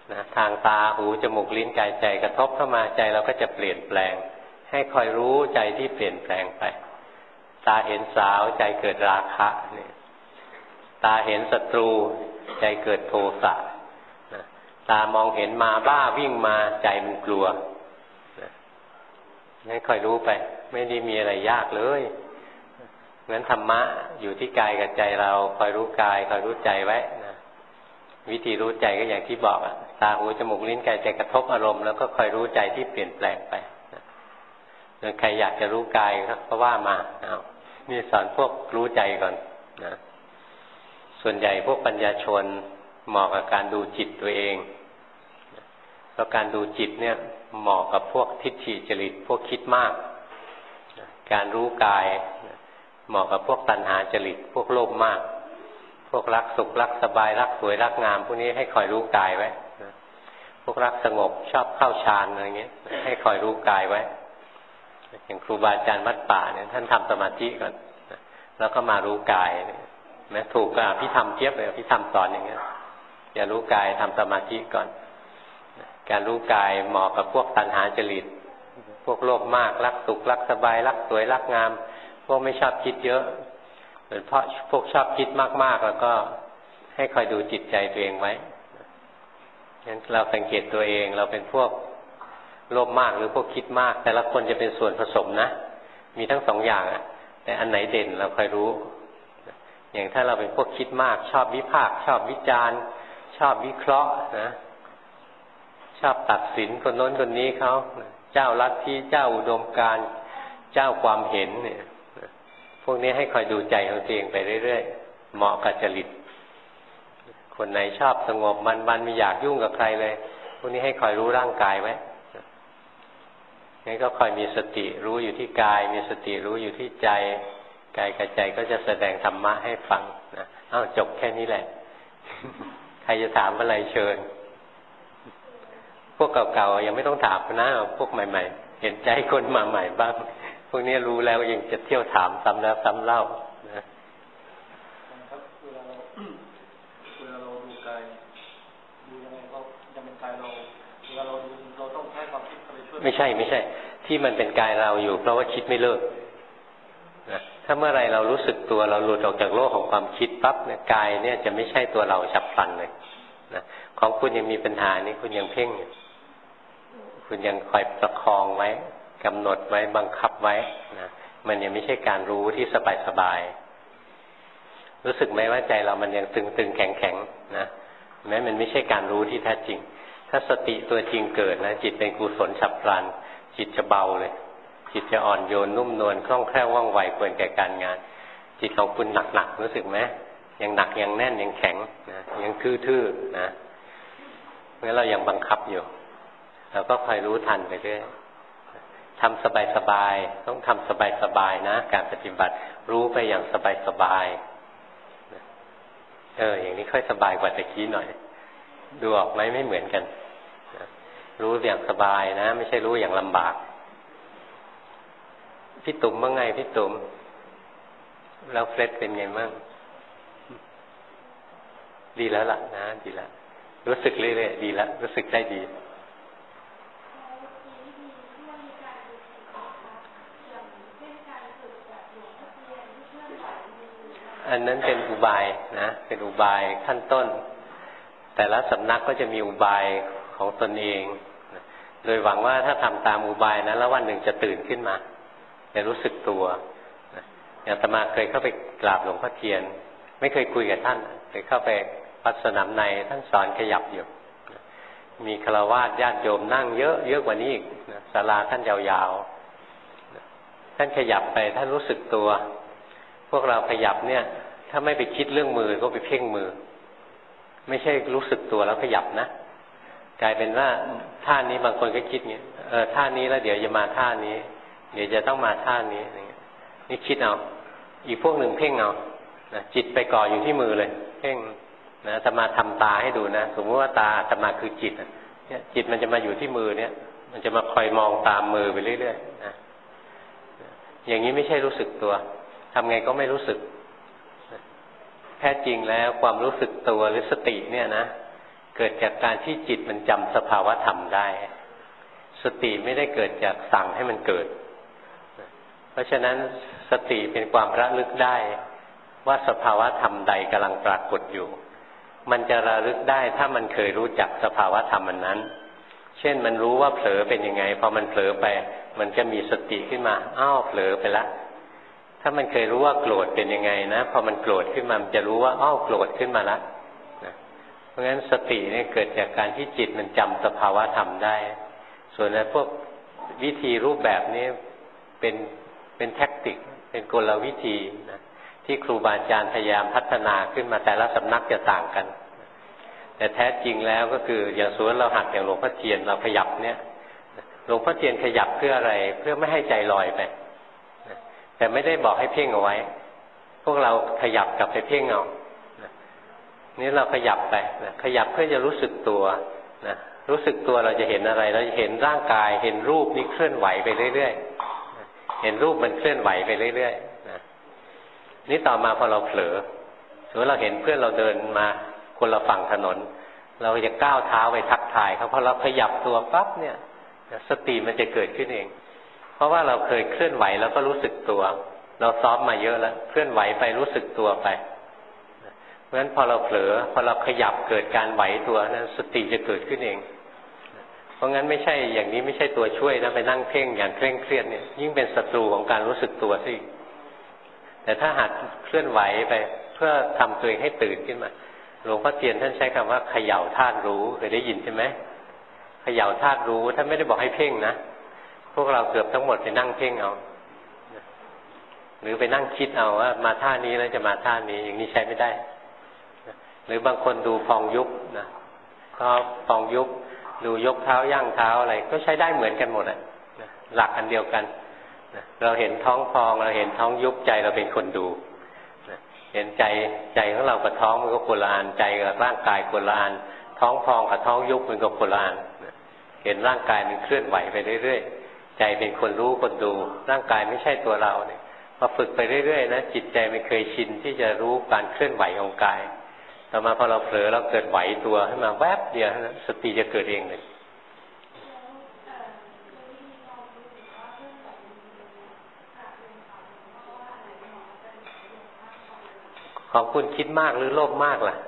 นะทางตาหูจมูกลิ้นกายใจกระทบเข้ามาใจเราก็จะเปลี่ยนแปลงให้คอยรู้ใจที่เปลี่ยนแปลงไปตาเห็นสาวใจเกิดราคะเนี่ยตาเห็นศัตรูใจเกิดโทสะนะตามองเห็นมาบ้าวิ่งมาใจมันกลัวนะให้คอยรู้ไปไม่ได้มีอะไรยากเลยงั้นธรรมะอยู่ที่กายกับใจเราคอยรู้กายคอยรู้ใจไว้นะวิธีรู้ใจก็อย่างที่บอกอะตาหูจมูกลิ้นกายใจกระทบอารมณ์แล้วก็คอยรู้ใจที่เปลี่ยนแปลงไปนะใครอยากจะรู้กายก็ว่ามาเอานี่สอนพวกรู้ใจก่อนนะส่วนใหญ่พวกปัญญาชนเหมาะกับการดูจิตตัวเองเพราะการดูจิตเนี่ยเหมาะกับพวกทิฏฐิจริตพวกคิดมากการรู้กายเหมาะกับพวกตัณหาจริตพวกโลภมากพวกรักสุขรักสบายรักสวยรักงามพวกนี้ให้คอยรู้กายไว้พวกรักสงบชอบเข้าฌานอะไรเงี้ยให้คอยรู้กายไว้อย่างครูบาอาจารย์วัดป่าเนี่ยท่านทำสมาธิก่อนแล้วก็มารู้กายนะถูกกับพิธรรมเทียบเลยพิธรรมสอนอย่างเงี้ยอย่ารู้กายทำสมาธิก่อนการรู้กายเหมาะกับพวกตัณหาจริตพวกโลภมากรักสุขรักสบายรักสวยรักงามพวกไม่ชอบคิดเยอะเหมือนเพราะพวกชอบคิดมากๆแล้วก็ให้คอยดูจิตใจตัวเองไว้งั้นเราสังเกตตัวเองเราเป็นพวกโลภมากหรือพวกคิดมากแต่ละคนจะเป็นส่วนผสมนะมีทั้งสองอย่างอ่ะแต่อันไหนเด่นเราคอยรู้อย่างถ้าเราเป็นพวกคิดมากชอบวิพากษ์ชอบวิจารณ์ชอบวิเคราะห์นะชอบตัดสินคนโน้นคนนี้เขาเจ้าลัทธิเจ้าอุดมการณ์เจ้าความเห็นเนี่ยพวกนี้ให้คอยดูใจของตัวเองไปเรื่อยๆเหมาะกับจริตคนไหนชอบสงบมันไม่อยากยุ่งกับใครเลยพวกนี้ให้คอยรู้ร่างกายไว้งั้นก็คอยมีสติรู้อยู่ที่กายมีสติรู้อยู่ที่ใจกายกับใจก็จะแสดงธรรมะให้ฟังนะจบแค่นี้แหละ ใครจะถามอะไรเชิญพวกเก่าๆยังไม่ต้องถามนะพวกใหม่ๆเห็นใจคนมาใหม่บ้างพวกนี้รู้แล้วยังจะเที่ยวถามซ้ำแล้วซ้ำเล่านะครับเวลาเราดูกายดูยังไงก็ยังเป็นกายเราเวลาเราดูเราต้องใช้ความคิดเข้าไปช่วยไม่ใช่ที่มันเป็นกายเราอยู่เพราะว่าคิดไม่เลิกนะถ้าเมื่อไรเรารู้สึกตัวเราหลุดออกจากโลกของความคิดปั๊บเนี่ยกายเนี่ยจะไม่ใช่ตัวเราฉับพลันเลยนะของคุณยังมีปัญหานี่คุณยังเพ่งอยู่คุณยังคอยประคองไว้กำหนดไว้บังคับไว้นะมันยังไม่ใช่การรู้ที่สบายๆรู้สึกไหมว่าใจเรามันยังตึงๆแข็งๆนะแม้มันไม่ใช่การรู้ที่แท้จริงถ้าสติตัวจริงเกิดนะจิตเป็นกุศลฉับพลันจิตจะเบาเลยจิตจะอ่อนโยนนุ่มนวลคล่องแคล่วว่องไวควรแก่การงานจิตของคุณหนักๆรู้สึกไหมยังหนักยังแน่นยังแข็งนะยังทื่อๆนะงั้นเรายังบังคับอยู่เราก็คอยรู้ทันไปเรื่อยทำสบายๆต้องทำสบายๆนะการปฏิบัติรู้ไปอย่างสบายๆอย่างนี้ค่อยสบายกว่าตะกี้หน่อยดูออกไหมไม่เหมือนกันรู้อย่างสบายนะไม่ใช่รู้อย่างลำบากพี่ตุ่มว่าไงพี่ตุ่มแล้วเฟรดเป็นไงมั่งดีแล้วล่ะนะดีแล้วรู้สึกเรื่อยๆดีแล้วรู้สึกได้ดีอันนั้นเป็นอุบายนะเป็นอุบายขั้นต้นแต่ละสำนักก็จะมีอุบายของตนเองโดยหวังว่าถ้าทำตามอุบายนั้นแล้ววันหนึ่งจะตื่นขึ้นมาจะรู้สึกตัวอย่างอาตมาเคยเข้าไปกราบหลวงพ่อเทียนไม่เคยคุยกับท่านเคยเข้าไปวัดสนามในท่านสอนขยับอยู่มีฆราวาสญาติโยมนั่งเยอะกว่านี้อีกศาลาท่านยาวๆท่านขยับไปท่านรู้สึกตัวพวกเราขยับเนี่ยถ้าไม่ไปคิดเรื่องมือก็ไปเพ่งมือไม่ใช่รู้สึกตัวแล้วขยับนะกลายเป็นว่าท่านี้บางคนก็คิดเงี้ยท่านี้แล้วเดี๋ยวจะมาท่านี้เดี๋ยวจะต้องมาท่านี้นี่คิดเอาอีกพวกหนึ่งเพ่งเอานะจิตไปก่ออยู่ที่มือเลยเพ่งนะอาตมาทำตาให้ดูนะสมมติว่าตาอาตมาคือจิตเนี่ยจิตมันจะมาอยู่ที่มือเนี่ยมันจะมาคอยมองตามมือไปเรื่อยๆนะอย่างนี้ไม่ใช่รู้สึกตัวทำไงก็ไม่รู้สึกแท้จริงแล้วความรู้สึกตัวหรือสติเนี่ยนะเกิดจากการที่จิตมันจำสภาวะธรรมได้สติไม่ได้เกิดจากสั่งให้มันเกิดเพราะฉะนั้นสติเป็นความระลึกได้ว่าสภาวะธรรมใดกำลังปรากฏอยู่มันจะระลึกได้ถ้ามันเคยรู้จักสภาวะธรรมอันนั้นเช่นมันรู้ว่าเผลอเป็นยังไงพอมันเผลอไปมันจะมีสติขึ้นมาอ้าวเผลอไปละถ้ามันเคยรู้ว่าโกรธเป็นยังไงนะพอมันโกรธขึ้นมามันจะรู้ว่าอ้าวโกรธขึ้นมาละเพราะงั้นสติเนี่ยเกิดจากการที่จิตมันจำสภาวะธรรมได้ส่วนพวกวิธีรูปแบบนี้เป็นแทคติกเป็นกลวิธีนะที่ครูบาอาจารย์พยายามพัฒนาขึ้นมาแต่ละสำนักจะต่างกันแต่แท้จริงแล้วก็คืออย่างสมมติเราหัดอย่างหลวงพ่อเทียนเราขยับเนี่ยหลวงพ่อเทียนขยับเพื่ออะไรเพื่อไม่ให้ใจลอยไปแต่ไม่ได้บอกให้เพ่งเอาไว้พวกเราขยับกลับไปเพ่งเอานี่เราขยับไปขยับเพื่อจะรู้สึกตัวนะรู้สึกตัวเราจะเห็นอะไรเราจะเห็นร่างกายเห็นรูปนี้เคลื่อนไหวไปเรื่อยๆเห็นรูปมันเคลื่อนไหวไปเรื่อยๆนะนี่ต่อมาพอเราเผลอสมมติเราเห็นเพื่อนเราเดินมาคนละฝั่งถนนเราจะก้าวเท้าไปทักทายเขาพอเราขยับตัวปั๊บเนี่ยสติมันจะเกิดขึ้นเองเพราะว่าเราเคยเคลื่อนไหวแล้วก็รู้สึกตัวเราซ้อมมาเยอะแล้วเคลื่อนไหวไปรู้สึกตัวไปเพราะฉะนั้นพอเราเผลอพอเราขยับเกิดการไหวตัวนั้นสติจะเกิดขึ้นเองเพราะงั้นไม่ใช่อย่างนี้ไม่ใช่ตัวช่วยนะไปนั่งเพ่งอย่างเคร่งเครียดเนี่ยยิ่งเป็นศัตรูของการรู้สึกตัวซะอีกแต่ถ้าหัดเคลื่อนไหวไปเพื่อทำตัวเองให้ตื่นขึ้นมาหลวงพ่อเทียนท่านใช้คำว่าเขย่าธาตุรู้เคยได้ยินใช่ไหมเขย่าธาตุรู้ท่านไม่ได้บอกให้เพ่งนะพวกเราเกือบทั้งหมดไปนั่งเพ่งเอาหรือไปนั่งคิดเอาว่ามาท่านี้แล้วจะมาท่านี้อย่างนี้ใช้ไม่ได้หรือบางคนดูพองยุบนะก็พองยุบดูยกเท้าย่างเท้าอะไรก็ใช้ได้เหมือนกันหมดอ่ะหลักอันเดียวกันเราเห็นท้องพองเราเห็นท้องยุบใจเราเป็นคนดูเห็นใจของเรากับท้องมันก็คนละอันใจกับร่างกายคนละอันท้องพองกับท้องยุบมันก็คนละอันเห็นร่างกายมันเคลื่อนไหวไปเรื่อยๆใจเป็นคนรู้คนดูร่างกายไม่ใช่ตัวเราเนี่ยพอฝึกไปเรื่อยๆนะจิตใจมันเคยชินที่จะรู้การเคลื่อนไหวของกายต่อมาพอเราเผลอเราเกิดไหวตัวขึ้นมาแวบเดียวนะสติจะเกิดเองเลยของคุณคิดมากหรือโลภมากล่ะ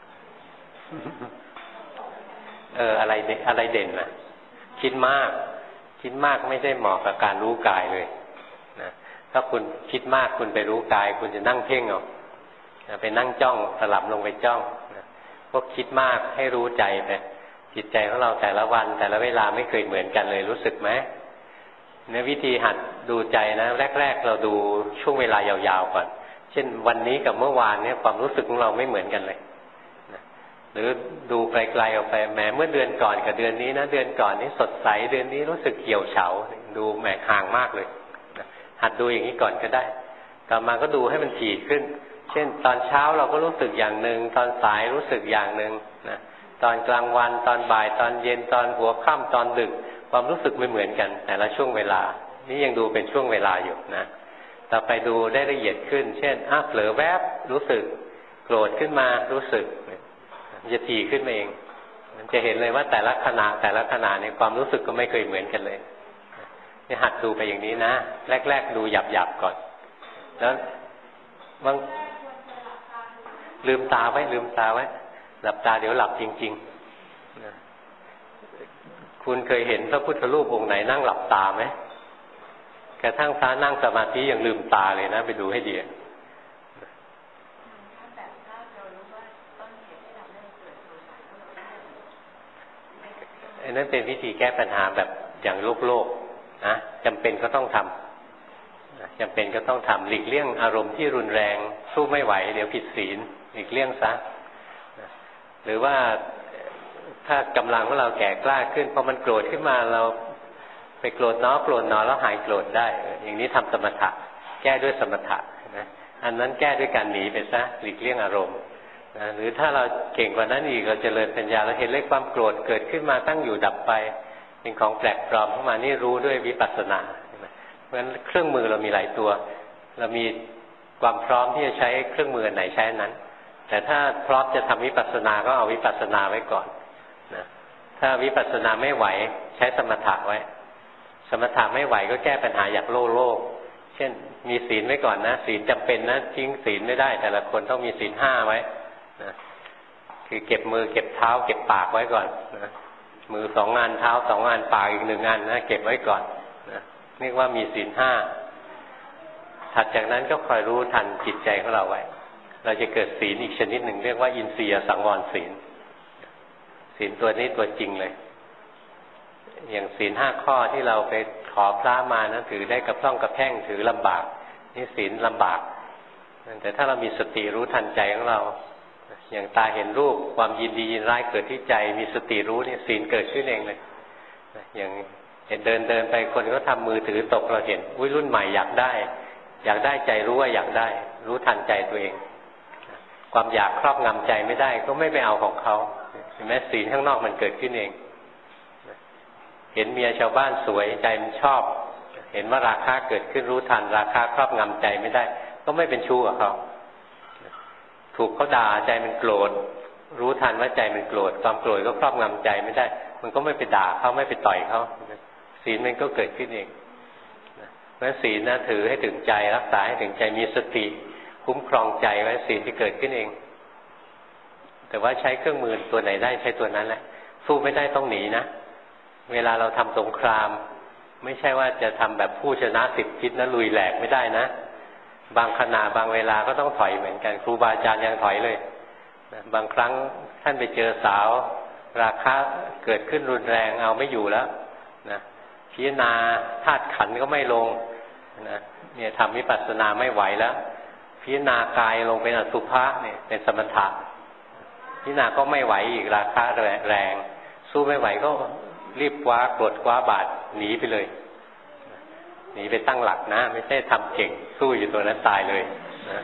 อะไรเด่นนะคิดมากไม่ได้เหมาะกับการรู้กายเลยนะถ้าคุณคิดมากคุณไปรู้กายคุณจะนั่งเพ่งเอาไปนั่งจ้องสลับลงไปจ้องพวกคิดมากให้รู้ใจไปจิตใจของเราแต่ละวันแต่ละเวลาไม่เคยเหมือนกันเลยรู้สึกไหมในวิธีหัดดูใจนะแรกๆเราดูช่วงเวลายาวๆก่อนเช่นวันนี้กับเมื่อวานเนี่ยความรู้สึกของเราไม่เหมือนกันเลยหรือดูไกลๆออกไปแหมเมื่อเดือนก่อนกับเดือนนี้นะเดือนก่อนนี้สดใสเดือนนี้รู้สึกเหี่ยวเฉาดูแหมห่างมากเลยหัดดูอย่างนี้ก่อนก็ได้ต่อมาก็ดูให้มันถี่ขึ้นเช่นตอนเช้าเราก็รู้สึกอย่างหนึ่งตอนสายรู้สึกอย่างหนึ่งนะตอนกลางวันตอนบ่ายตอนเย็นตอนหัวค่ำตอนดึกความรู้สึกไม่เหมือนกันแต่ละช่วงเวลานี่ยังดูเป็นช่วงเวลาอยู่นะต่อไปดูได้ละเอียดขึ้นเช่นเผลอแวบรู้สึกโกรธขึ้นมารู้สึกมันจะถี่ขึ้นมาเองมันจะเห็นเลยว่าแต่ละขณะเนี่ยความรู้สึกก็ไม่เคยเหมือนกันเลยนี่หัดดูไปอย่างนี้นะแรกๆดูหยาบๆก่อนแล้วบางลืมตาไว้หลับตาเดี๋ยวหลับจริงๆคุณเคยเห็นพระพุทธรูปองค์ไหนนั่งหลับตาไหมกระทั่งพระนั่งสมาธิยังลืมตาเลยนะไปดูให้ดีอันนั้นเป็นวิธีแก้ปัญหาแบบอย่างโลกนะจำเป็นก็ต้องทำหลีกเลี่ยงอารมณ์ที่รุนแรงสู้ไม่ไหวเดี๋ยวผิดศีลหลีกเลี่ยงซะหรือว่าถ้ากำลังของเราแก่กล้าขึ้นพอมันโกรธขึ้นมาเราไปโกรธน้อแล้วหายโกรธได้อย่างนี้ทำสมถะแก้ด้วยสมถะนะอันนั้นแก้ด้วยการหนีไปซะหลีกเลี่ยงอารมณ์นะหรือถ้าเราเก่งกว่านั้นอีกเราเจริญปัญญาเราเห็นเลขความโกรธเกิดขึ้นมาตั้งอยู่ดับไปเป็นของแปลกปลอมเข้ามานี่รู้ด้วยวิปัสสนาเพราะฉะนั้นเครื่องมือเรามีหลายตัวเรามีความพร้อมที่จะใช้เครื่องมือไหนใช้นั้นแต่ถ้าพร้อมจะทำวิปัสสนาก็เอาวิปัสสนาไว้ก่อนถ้าวิปัสสนาไม่ไหวใช้สมถะไว้สมถะไม่ไหวก็แก้ปัญหาอยากโลกเช่นมีศีลไว้ก่อนนะศีลจำเป็นนะทิ้งศีลไม่ได้แต่ละคนต้องมีศีล5ไว้นะคือเก็บมือเก็บเท้าเก็บปากไว้ก่อนนะมือ2 อันเท้า2 อันปากอีก1 อันนะเก็บไว้ก่อนนะเรียกว่ามีศีล5ถัดจากนั้นก็คอยรู้ทันจิตใจของเราไว้เราจะเกิดศีลอีกชนิดหนึ่งเรียกว่าอินทรียสังวรศีลศีลตัวนี้ตัวจริงเลยอย่างศีล5 ข้อที่เราไปขอพระมานะถือได้กระพร่องกระแพร่งถือลำบากนี่ศีลลำบากแต่ถ้าเรามีสติรู้ทันใจของเราอย่างตาเห็นรูปความยินดียินร้ายเกิดที่ใจมีสติรู้นี่ศีลเกิดขึ้นเองเลยอย่างเห็นเดินไปคนก็ทำมือถือตกเราเห็นอุ้ยรุ่นใหม่อยากได้ใจรู้ว่าอยากได้รู้ทันใจตัวเองความอยากครอบงำใจไม่ได้ก็ไม่ไปเอาของเขาเห็นไหมศีลข้างนอกมันเกิดขึ้นเองเห็นเมียชาวบ้านสวยใจมันชอบเห็นว่าราคะเกิดขึ้นรู้ทันราคะครอบงำใจไม่ได้ก็ไม่เป็นชู้กับเขาถูกเขาด่าใจมันโกรธรู้ทันว่าใจมันโกรธความโกรธก็ครอบงำใจไม่ได้มันก็ไม่ไปด่าเขาไม่ไปต่อยเขาศีลมันก็เกิดขึ้นเองเพราะศีลนะถือให้ถึงใจรักษาให้ถึงใจมีสติคุ้มครองใจไว้ศีลที่เกิดขึ้นเองแต่ว่าใช้เครื่องมือตัวไหนได้ใช้ตัวนั้นแหละสู้ไม่ได้ต้องหนีนะเวลาเราทำสงครามไม่ใช่ว่าจะทำแบบผู้ชนะ10 ทิศนะลุยแหลกไม่ได้นะบางขณะบางเวลาก็ต้องถอยเหมือนกันครูบาอาจารย์ยังถอยเลยบางครั้งท่านไปเจอสาวราคะเกิดขึ้นรุนแรงเอาไม่อยู่แล้วนะพิจารณาธาตุขันธ์ก็ไม่ลงนะเนี่ยทำวิปัสสนาไม่ไหวแล้วพิจารณากายลงเป็นอสุภะเนี่ยเป็นสมถะพิจารณาก็ไม่ไหวอีกราคะแรงสู้ไม่ไหวก็รีบคว้ากรดคว้าบาดหนีไปเลยหนีไปตั้งหลักนะไม่ใช่ทำเก่งสู้อยู่ตัวนั้นตายเลยนะ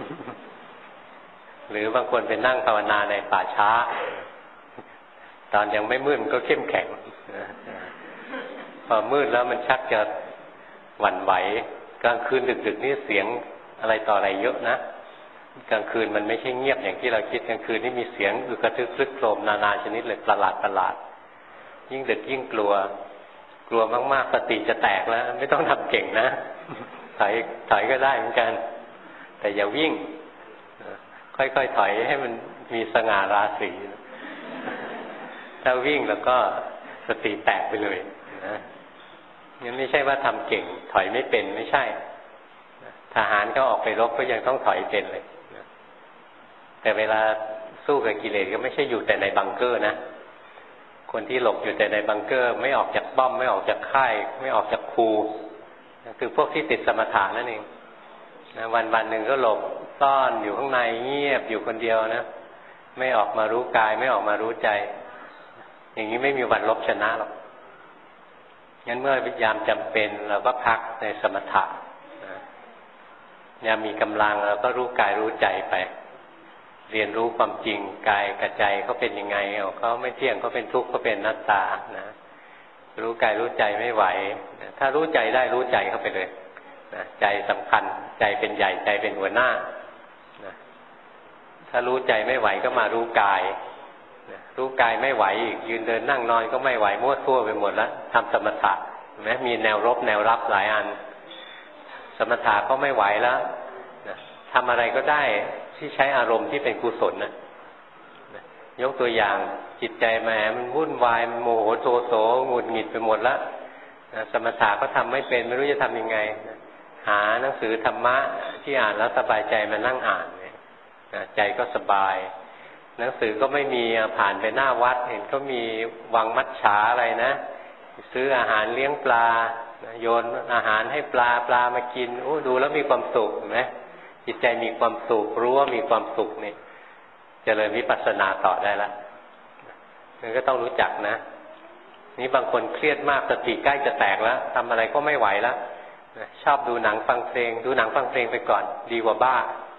หรือบางคนไปนั่งภาวนาในป่าช้าตอนยังไม่มืดมันก็เข้มแข็งนะพอมืดแล้วมันชักจะหวั่นไหวกลางคืนดึกๆนี่เสียงอะไรต่ออะไรเยอะนะกลางคืนมันไม่ใช่เงียบอย่างที่เราคิดกลางคืนนี่มีเสียงอึกกระทึกคลึกโครมนานาชนิดเลยประหลาดยิ่งดึกยิ่งกลัวมากๆสติจะแตกแล้วไม่ต้องทำเก่งนะถอยก็ได้เหมือนกันแต่อย่าวิ่งค่อยๆถอยให้มันมีสง่าราศีถ้าวิ่งแล้วก็สติแตกไปเลยนะงั้นไม่ใช่ว่าทำเก่งถอยไม่เป็นไม่ใช่ทหารก็ออกไปรบก็ยังต้องถอยเป็นเลยแต่เวลาสู้กับกิเลสก็ไม่ใช่อยู่แต่ในบังเกอร์นะคนที่หลบอยู่แต่ในบังเกอร์ไม่ออกจากป้อมไม่ออกจากค่ายไม่ออกจากคูคือพวกที่ติดสมถะนั่นเองนะวันหนึ่งก็หลบซ่อนอยู่ข้างในเงียบอยู่คนเดียวนะไม่ออกมารู้กายไม่ออกมารู้ใจอย่างนี้ไม่มีวันลบชนะหรอกงั้นเมื่อยามจำเป็นเราก็พักในสมถะยามมีกำลังเราก็รู้กายรู้ใจไปเรียนรู้ความจริงกายกับใจเขาเป็นยังไงเขาไม่เที่ยงเขาเป็นทุกข์เขาเป็นอนัตตานะรู้กายรู้ใจไม่ไหวถ้ารู้ใจได้รู้ใจเข้าไปเลยนะใจสำคัญใจเป็นใหญ่ใจเป็นหัวหน้านะถ้ารู้ใจไม่ไหวก็มารู้กายนะรู้กายไม่ไหวอีกยืนเดินนั่งนอนก็ไม่ไหวมั่วทั่วไปหมดแล้วทำสมถะเห็นไหมมีแนวรบแนวรับหลายอันสมถะก็ไม่ไหวแล้วนะทำอะไรก็ได้ที่ใช้อารมณ์ที่เป็นกุศลนะยกตัวอย่างจิตใจแหมมันวุ่นวายมันโมโหโทโสหงุดหงิดไปหมดแล้วสมถะก็ทำไม่เป็นไม่รู้จะทำยังไงหาหนังสือธรรมะที่อ่านแล้วสบายใจมานั่งอ่านใจก็สบายหนังสือก็ไม่มีผ่านไปหน้าวัดเห็นก็มีวังมัจฉาอะไรนะซื้ออาหารเลี้ยงปลาโยนอาหารให้ปลามากินโอ้ดูแล้วมีความสุขเห็นไหมจิตใจมีความสุขรู้ว่ามีความสุขนี่เจริญวิปัสสนาต่อได้ละมันก็ต้องรู้จักนะนี่บางคนเครียดมากสติใกล้จะแตกแล้วทำอะไรก็ไม่ไหวแล้วชอบดูหนังฟังเพลงดูหนังฟังเพลงไปก่อนดีกว่าบ้า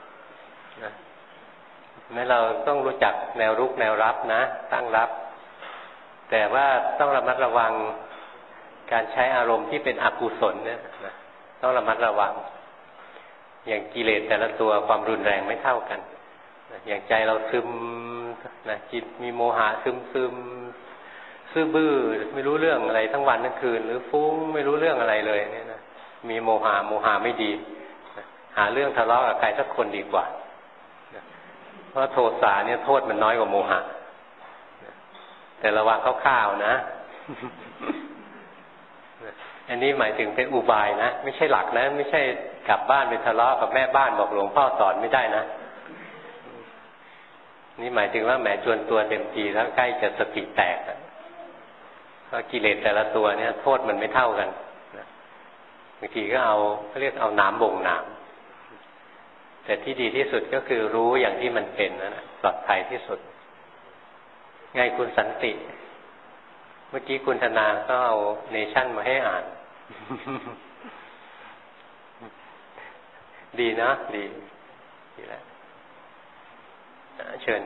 แม้เราต้องรู้จักแนวรุกแนวรับนะตั้งรับแต่ว่าต้องระมัดระวังการใช้อารมณ์ที่เป็นอกุศลเนี่ยต้องระมัดระวังอย่างกิเลสแต่ละตัวความรุนแรงไม่เท่ากันอย่างใจเราซึมนะจิตมีโมหะซึมซื่อบื้อไม่รู้เรื่องอะไรทั้งวันทั้งคืนหรือฟุ้งไม่รู้เรื่องอะไรเลยเนี่ยนะมีโมหะไม่ดีหาเรื่องทะเลาะกับใครสักคนดีกว่าเพราะโทสะเนี่ยโทษมันน้อยกว่าโมหะแต่ระวังคร่าวๆนะอันนี้หมายถึงเป็นอุบายนะไม่ใช่หลักนะไม่ใช่กลับบ้านไปทะเลาะกับแม่บ้านบอกหลวงพ่อสอนไม่ได้นะนี่หมายถึงว่าแหมจวนตัวเต็มทีแล้วใกล้จะสติแตกเพราะกิเลสแต่ละตัวเนี่ยโทษมันไม่เท่ากันบางทีก็เขาเรียกเอาน้ำบ่งน้ำแต่ที่ดีที่สุดก็คือรู้อย่างที่มันเป็นนะปลอดภัยที่สุดไงคุณสันติเมื่อกี้คุณธนาก็เอาเนชั่นมาให้อ่านดีนะดีแล้วเชิญ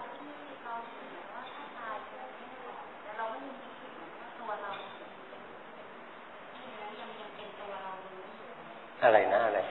อะไรนะอะไร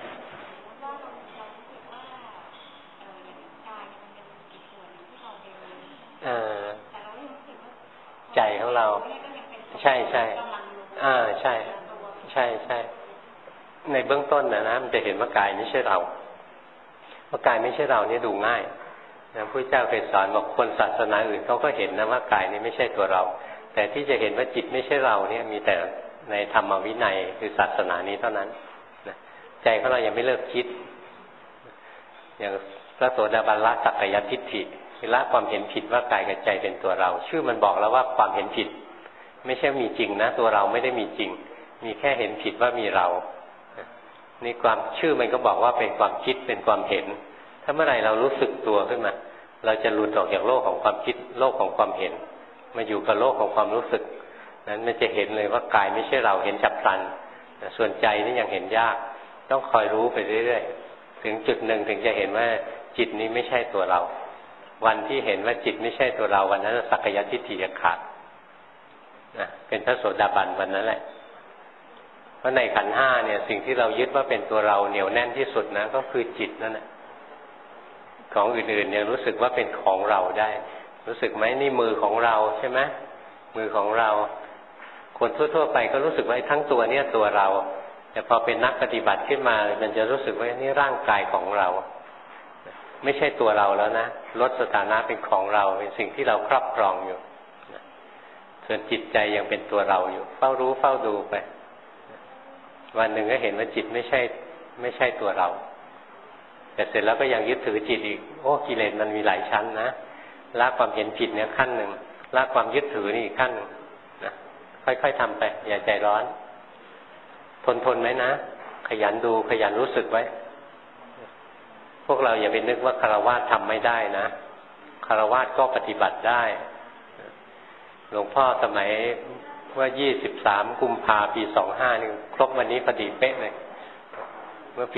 ใจของเราใช่ใช่ใช่ในเบื้องต้นนะมันจะเห็นว่ากายไม่ใช่เราว่ากายไม่ใช่เราเนี่ยดูง่ายนะพระเจ้าเคยสอนบอกคนศาสนาอื่นเขาก็เห็นนะว่ากายนี้ไม่ใช่ตัวเราแต่ที่จะเห็นว่าจิตไม่ใช่เราเนี่ยมีแต่ในธรรมวินัยคือศาสนานี้เท่านั้นนะใจของเรายังไม่เลิกคิดอย่างพระโสดาบันละสักกายทิฏฐิละความเห็นผิดว่ากายกับใจเป็นตัวเราชื่อมันบอกแล้วว่าความเห็นผิดไม่ใช่มีจริงนะตัวเราไม่ได้มีจริงมีแค่เห็นผิดว่ามีเรานี่ความชื่อมันก็บอกว่าเป็นความคิดเป็นความเห็นถ้าเมื่อไหร่เรารู้สึกตัวขึ้นมาเราจะหลุดออกจากโลกของความคิดโลกของความเห็นมาอยู่กับโลกของความรู้สึกนั้นมันจะเห็นเลยว่ากายไม่ใช่เราเห็นฉับพลันส่วนใจนี่ยังเห็นยากต้องคอยรู้ไปเรื่อยๆถึงจุดหนึ่งถึงจะเห็นว่าจิตนี้ไม่ใช่ตัวเราวันที่เห็นว่าจิตไม่ใช่ตัวเราวันนั้นสักกายทิฏฐิจะขาดนะเป็นพระโสดาบันวันนั้นแหละเพราะในขันธ์ห้าเนี่ยสิ่งที่เรายึดว่าเป็นตัวเราเหนียวแน่นที่สุดนะก็คือจิตนั่นแหละของอื่นๆยังรู้สึกว่าเป็นของเราได้รู้สึกไหมนี่มือของเราใช่ไหมมือของเราคนทั่วๆไปก็รู้สึกว่าทั้งตัวเนี่ยตัวเราแต่พอเป็นนักปฏิบัติขึ้นมามันจะรู้สึกว่านี่ร่างกายของเราไม่ใช่ตัวเราแล้วนะลดสถานะเป็นของเราเป็นสิ่งที่เราครอบครองอยู่ส่วนจิตใจยังเป็นตัวเราอยู่เฝ้ารู้เฝ้าดูไปวันหนึ่งก็เห็นว่าจิตไม่ใช่ตัวเราแต่เสร็จแล้วก็ยังยึดถือจิตอีกโอ้กิเลสมันมีหลายชั้นนะละความเห็นผิดเนี่ยขั้นหนึ่งละความยึดถือนี่อีกขั้นหนึ่งนะค่อยๆทำไปอย่าใจร้อนทนไหมนะขยันดูขยันรู้สึกไว้พวกเราอย่าไปนึกว่าฆราวาสทำไม่ได้นะฆราวาสก็ปฏิบัติได้หลวงพ่อสมัยว่า23 กุมภาพันธ์ปี 25นี่ครบวันนี้พอดีเป๊ะเลยเมื่อปี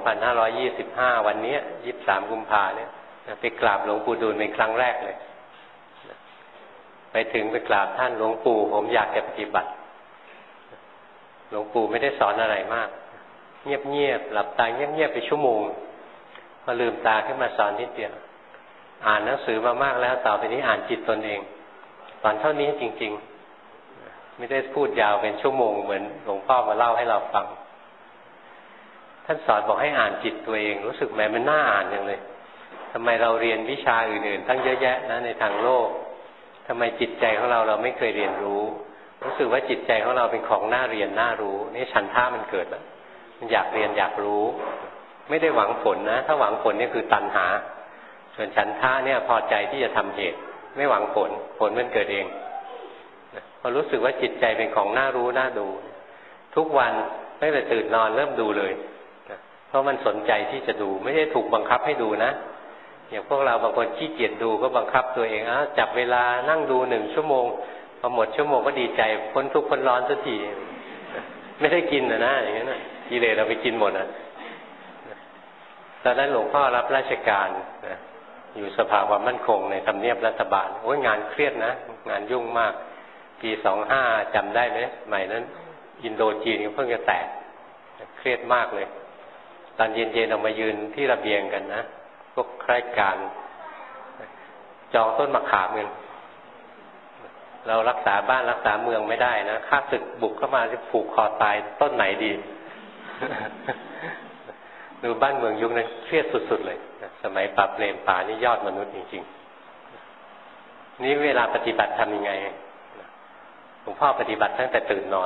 2525วันนี้23 กุมภาพันธ์เนี่ยไปกราบหลวงปู่ดูลเป็นครั้งแรกเลยไปถึงไปกราบท่านหลวงปู่ผมอยากจะปฏิบัติหลวงปู่ไม่ได้สอนอะไรมากเงียบๆหลับตาเงียบๆไปชั่วโมงพอลืมตาขึ้นมาสอนนิดเดียวอ่านหนังสือมามากแล้วต่อไปนี้อ่านจิตตนเองสอนเท่านี้จริงๆไม่ได้พูดยาวเป็นชั่วโมงเหมือนหลวงพ่อมาเล่าให้เราฟังท่านสอนบอกให้อ่านจิตตัวเองรู้สึกแม้มันน่าอ่านอย่างเลยทำไมเราเรียนวิชาอื่นๆตั้งเยอะแยะนะในทางโลกทำไมจิตใจของเราไม่เคยเรียนรู้รู้สึกว่าจิตใจของเราเป็นของน่าเรียนน่ารู้นี่ฉันท่ามันเกิดแล้วมันอยากเรียนอยากรู้ไม่ได้หวังผลนะถ้าหวังผลนี่คือตัณหาส่วนฉันท่าเนี่ยพอใจที่จะทำเหตุไม่หวังผลมันเกิดเองพอรู้สึกว่าจิตใจเป็นของน่ารู้น่าดูทุกวันตั้งแต่ตื่นนอนเริ่มดูเลยเพราะมันสนใจที่จะดูไม่ได้ถูกบังคับให้ดูนะอย่างพวกเราบางคนขี้เกียจดูก็บังคับตัวเองจับเวลานั่งดู1 ชั่วโมงพอหมดชั่วโมงก็ดีใจพ้นทุกข์พ้นร้อนสักทีไม่ได้กินนะอย่างนั้นกิเลสเราไปกินหมดนะตอนนั้นหลวงพ่อรับราชการอยู่สภาความมั่นคงในทำเนียบรัฐบาลโอ้ยงานเครียดนะงานยุ่งมากปี25จำได้ไหมสมัยนั้นอินโดจีนเพิ่งจะแตกเครียดมากเลยตอนเย็นๆออกมายืนที่ระเบียงกันนะพวกข้าราชการจองต้นมะขามกันเรารักษาบ้านรักษาเมืองไม่ได้นะข้าศึกบุกเข้ามาจะผูกคอตายต้นไหนดี ดูบ้านเมืองยุคนั้นเครียดสุดๆเลยสมัยปราบเปรมป่านี่ยอดมนุษย์จริงๆนี่เวลาปฏิบัติทำยังไงหลวงพ่อปฏิบัติตั้งแต่ตื่นนอน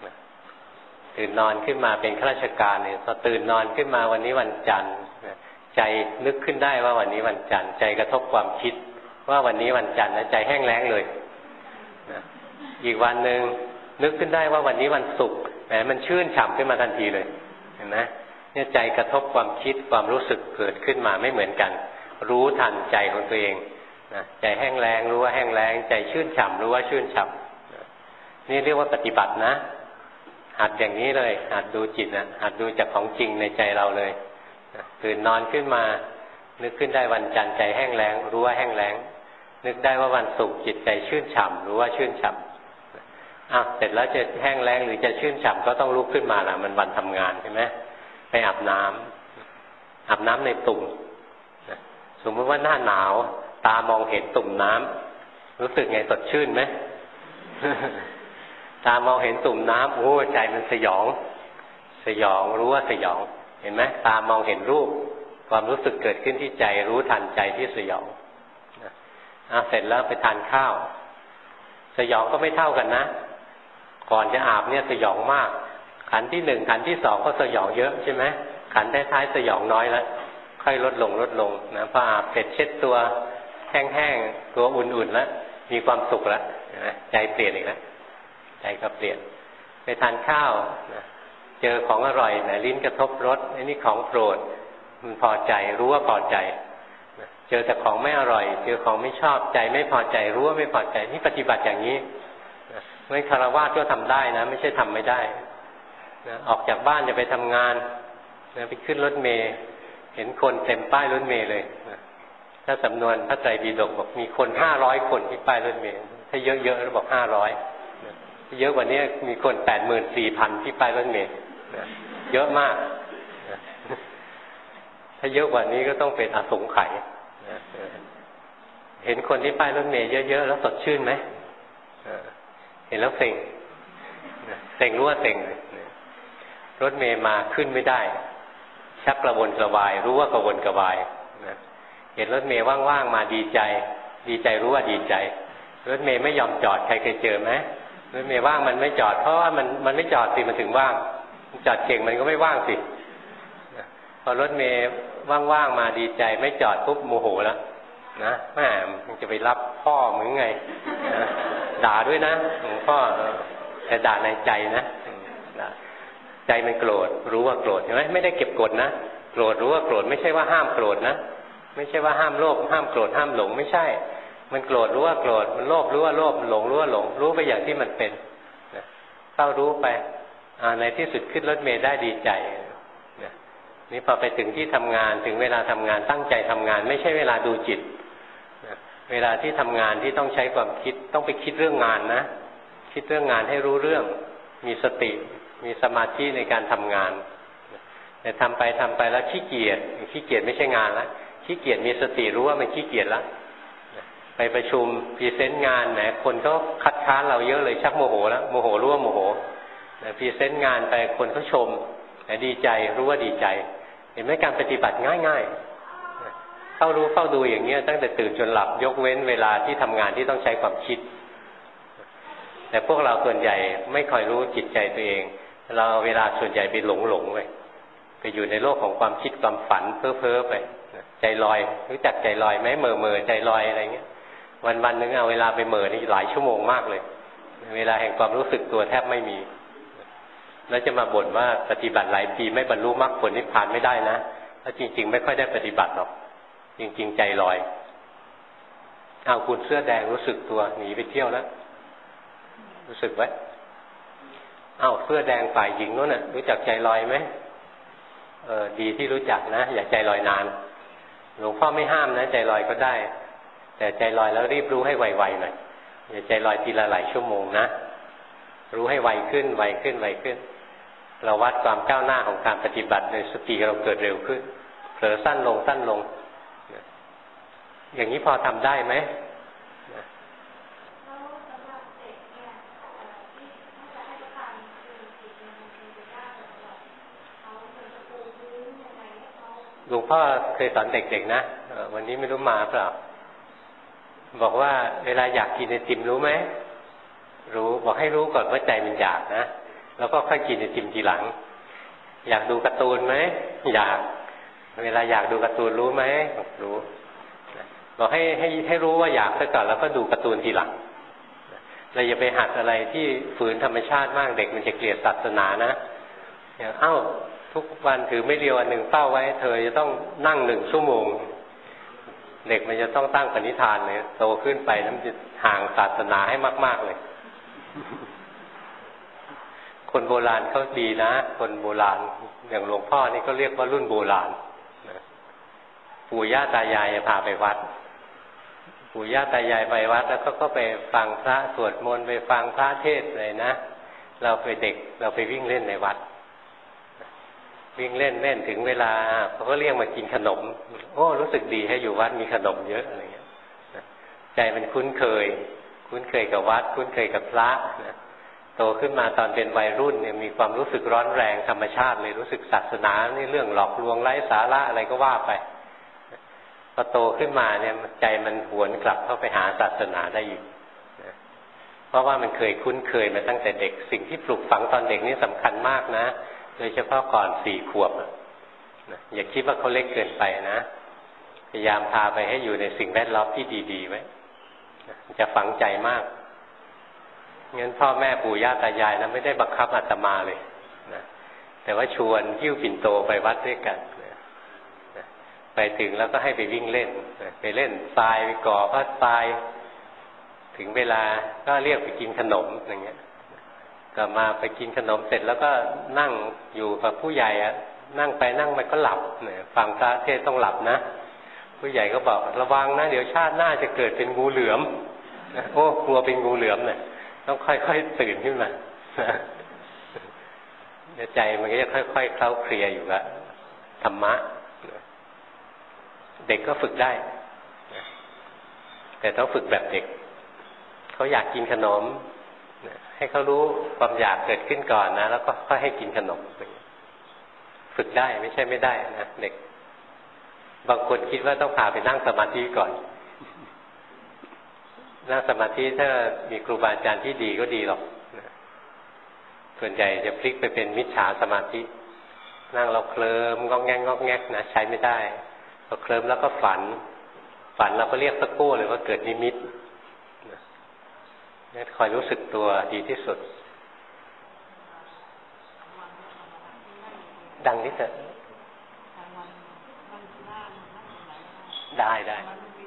ขึ้นมาเป็นข้าราชการเนี่ยพอตื่นนอนขึ้นมาวันนี้วันจันทร์ใจนึกขึ้นได้ว่าวันนี้วันจันทร์ใจกระทบความคิดว่าวันนี้วันจันทร์นะใจแห้งแล้งเลยอีกวันหนึ่งนึกขึ้นได้ว่าวันนี้วันศุกร์แหมมันชื่นฉ่ำขึ้นมาทันทีเลยเห็นไหมเนี่ยใจกระทบความคิดความรู้สึกเกิดขึ้นมาไม่เหมือนกันรู้ทันใจของตัวเองใจแห้งแล้งรู้ว่าแห้งแล้งใจชื่นฉ่ำรู้ว่าชื่นฉ่ำนี่เรียกว่าปฏิบัตินะหัดอย่างนี้เลยหัดดูจิตนะหัดดูจากของจริงในใจเราเลยตื่นนอนขึ้นมานึกขึ้นได้วันจันทร์ใจแห้งแล้งรู้ว่าแห้งแล้งนึกได้ว่าวันศุกร์จิตใจชื่นฉ่ำรู้ว่าชื่นฉ่ำเสร็จแล้วจะแห้งแล้งหรือจะชื่นฉ่ำก็ต้องลุกขึ้นมาล่ะมันวันทำงานใช่ไหมไปอาบน้ำในตุ่มสมมติว่าหน้าหนาวตามองเห็นตุ่มน้ำรู้สึกไงสดชื่นไหม ตามองเห็นตุ่มน้ำโอ้ใจมันสยองรู้ว่าสยองเห็นไหมตามองเห็นรูปความรู้สึกเกิดขึ้นที่ใจรู้ทันใจที่สยองเสร็จแล้วไปทานข้าวสยองก็ไม่เท่ากันนะก่อนจะอาบเนี่ยสยองมากขันที่หนึ่งขันที่สองก็สยองเยอะใช่ไหมขันท้ายๆสยองน้อยแล้วค่อยลดลงนะพออาบเสร็จเช็ดตัวแห้งๆตัวอุ่นๆแล้วมีความสุขแล้วใจเปลี่ยนอีกแล้วใจก็เปลี่ยนไปทานข้าวนะเจอของอร่อยนะลิ้นกระทบรสไอ้นี่ของโปรดมันพอใจรู้ว่าพอใจเจอแต่ของไม่อร่อยเจอของไม่ชอบใจไม่พอใจรู้ว่าไม่พอใจนี่ปฏิบัติอย่างนี้เมื่อคฤหัสถ์ก็ทำได้นะไม่ใช่ทำไม่ได้นะออกจากบ้านจะไปทำงานนะไปขึ้นรถเมล์เห็นคนเต็มป้ายรถเมล์เลยนะถ้าสำนวนพระไตรปิฎกบอกมีคน500 คนที่ป้ายรถเมล์ถ้าเยอะๆเราบอก500นะเยอะกว่านี้มีคน 84,000 ที่ป้ายรถเมล์นะเยอะมากนะถ้าเยอะกว่านี้ก็ต้องเป็นอสงไขยนะเห็นคนที่ป้ายรถเมล์เยอะๆแล้วสดชื่นไหมเห็นแล้วเซ็งรู้ว่าเซ็งรถเมล์มาขึ้นไม่ได้ชักกระวนกระวายรู้ว่ากระวนกระวายนะเห็นรถเมล์ว่างๆมาดีใจรู้ว่าดีใจรถเมล์ไม่ยอมจอดใครเคยเจอไหมรถเมล์ว่างมันไม่จอดเพราะว่ามันไม่จอดสิมันถึงว่างจอดเก่งมันก็ไม่ว่างสิพอรถเมล์ว่างๆมาดีใจไม่จอดปุ๊บโมโหแล้วนะแม่มันจะไปรับพ่อมึงไงนะด่าด้วยนะหลวงพ่อแต่ด่าในใจนะใจมันโกรธรู้ว่าโกรธใช่ไหมไม่ได้เก็บกดนะโกรธรู้ว่าโกรธไม่ใช่ว่าห้ามโกรธนะไม่ใช่ว่าห้ามโลภห้ามโกรธห้ามหลงไม่ใช่มันโกรธรู้ว่าโกรธมันโลภรู้ว่าโลภหลงรู้ว่าหลงรู้ไปอย่างที่มันเป็นเฝ้ารู้ไปในที่สุดขึ้นรถเมล์ได้ดีใจนี่พอไปถึงที่ทำงานถึงเวลาทำงานตั้งใจทำงานไม่ใช่เวลาดูจิตเวลาที่ทำงานที่ต้องใช้ความคิดต้องไปคิดเรื่องงานนะคิดเรื่องงานให้รู้เรื่องมีสติมีสมาธิในการทำงานแต่ทำไปแล้วขี้เกียจไม่ใช่งานละขี้เกียจมีสติรู้ว่ามันขี้เกียจละไปประชุมพรีเซนต์งานคนก็คัดค้านเราเยอะเลยชักโมโหแล้วโมโหรู้ว่าโมโหพรีเซนต์งานไปคนก็ชมดีใจรู้ว่าดีใจเห็นไหมการปฏิบัติง่ายๆเฝ้ารู้เฝ้าดูอย่างเงี้ยตั้งแต่ตื่นจนหลับยกเว้นเวลาที่ทำงานที่ต้องใช้ความคิดแต่พวกเราส่วนใหญ่ไม่ค่อยรู้จิตใจตัวเองเราเวลาส่วนใหญ่ไปหลงไปอยู่ในโลกของความคิดความฝันเพ้อไปใจลอยรู้จักใจลอยไหมเม่อใจลอยอะไรเงี้ยวันๆนึงเอาเวลาไปเม่อนี่หลายชั่วโมงมากเลยเวลาแห่งความรู้สึกตัวแทบไม่มีแล้วจะมาบ่นว่าปฏิบัติหลายปีไม่บรรลุมรรคผลนิพพานไม่ได้นะเพราะจริงๆไม่ค่อยได้ปฏิบัติหรอกจริงๆใจลอยเอาคุณเสื้อแดงรู้สึกตัวหนีไปเที่ยวแล้วรู้สึกไหมเสื้อแดงฝ่ายหญิงนู้นน่ะรู้จักใจลอยไหมดีที่รู้จักนะอย่าใจลอยนานหลวงพ่อไม่ห้ามนะใจลอยก็ได้แต่ใจลอยแล้วรีบรู้ให้ไวๆหน่อยอย่าใจลอยทีละหลายชั่วโมงนะรู้ให้ไวขึ้นเราวัดความก้าวหน้าของการปฏิบัติโดยสติเราเกิดเร็วขึ้นเผลอสั้นลงอย่างนี้พอทำได้ไหมหลวงพ่อเคยสอนเด็กๆนะวันนี้ไม่รู้มาเปล่าบอกว่าเวลาอยากกินไอติมรู้ไหมรู้บอกให้รู้ก่อนว่าใจมันอยากนะแล้วก็ค่อยกินไอติมทีหลังอยากดูการ์ตูนไหมอยากเวลาอยากดูการ์ตูนรู้ไหมรู้บอกให้รู้ว่าอยากซะก่อนแล้วก็ดูการ์ตูนทีหลังเราอย่าไปหัดอะไรที่ฝืนธรรมชาติมากเด็กมันจะเกลียดศาสนานะอย่างทุกวันถือไม่เรียวอันหนึ่งเป้าไว้เธอจะต้องนั่ง1 ชั่วโมงเด็กมันจะต้องตั้งปณิธานเลยโตขึ้นไปนั้นจะห่างศาสนาให้มากๆเลยคนโบราณเขาดีนะคนโบราณอย่างหลวงพ่อนี่ก็เรียกว่ารุ่นโบราณปู่ย่าตายายพาไปวัดปู่ย่าตายายไปวัดแล้วก็ไปฟังพระสวดมนต์ไปฟังพระเทศน์เลยนะเราไปเด็กเราไปวิ่งเล่นในวัดวิ่งเล่นถึงเวลาเขาก็เรียกมากินขนมโอ้รู้สึกดีให้อยู่วัดมีขนมเยอะอะไรเงี้ยใจมันคุ้นเคยกับวัดคุ้นเคยกับพระนะโตขึ้นมาตอนเป็นวัยรุ่นเนี่ยมีความรู้สึกร้อนแรงธรรมชาติเลยรู้สึกศาสนานี่เรื่องหลอกลวงไร้สาระอะไรก็ว่าไปพอโตขึ้นมาเนี่ยใจมันหวนกลับเข้าไปหาศาสนาได้อีกนะเพราะว่ามันเคยคุ้นเคยมาตั้งแต่เด็กสิ่งที่ปลูกฝังตอนเด็กนี่สำคัญมากนะโดยเฉพาะก่อน4 ขวบนะอย่าคิดว่าเขาเล็กเกินไปนะพยายามพาไปให้อยู่ในสิ่งแวดล้อมที่ดีๆไว้จะฝังใจมากงั้นพ่อแม่ปู่ย่าตายายนะไม่ได้บังคับอาตมาเลยนะแต่ว่าชวนหิ้วปิ่นโตไปวัดด้วยกันนะไปถึงแล้วก็ให้ไปวิ่งเล่นไปเล่นทรายไปก่อพระทรายถึงเวลาก็เรียกไปกินขนมอย่างเงี้ยก็มาไปกินขนมเสร็จแล้วก็นั่งอยู่กับผู้ใหญ่นั่งไปนั่งไปก็หลับฟังพระเทศต้องหลับนะผู้ใหญ่ก็บอกระวังนะเดี๋ยวชาติหน้าจะเกิดเป็นงูเหลือมโอ้กลัวเป็นงูเหลือมเนี่ยต้องค่อยๆตื่นขึ้นมาใจมันก็จะค่อยๆเคล้าเคลียอยู่กับธรรมะเด็กก็ฝึกได้แต่ต้องฝึกแบบเด็กเขาอยากกินขนมให้เขารู้ความอยากเกิดขึ้นก่อนนะแล้วก็ค่อยให้กินขนมฝึกได้ไม่ใช่ไม่ได้นะเด็กบางคนคิดว่าต้องพาไปนั่งสมาธิก่อนนั่งสมาธิถ้ามีครูบาอาจารย์ที่ดีก็ดีหรอกส่วนใหญ่จะพลิกไปเป็นมิจฉาสมาธินั่งเราเคลิ้มงอกแงกนะใช้ไม่ได้พอเคลิ้มแล้วก็ฝันเราก็เรียกสักกู้เลยว่าเกิดนิมิตนี่คอยรู้สึกตัวดีที่สุดดังนิดเถอะได้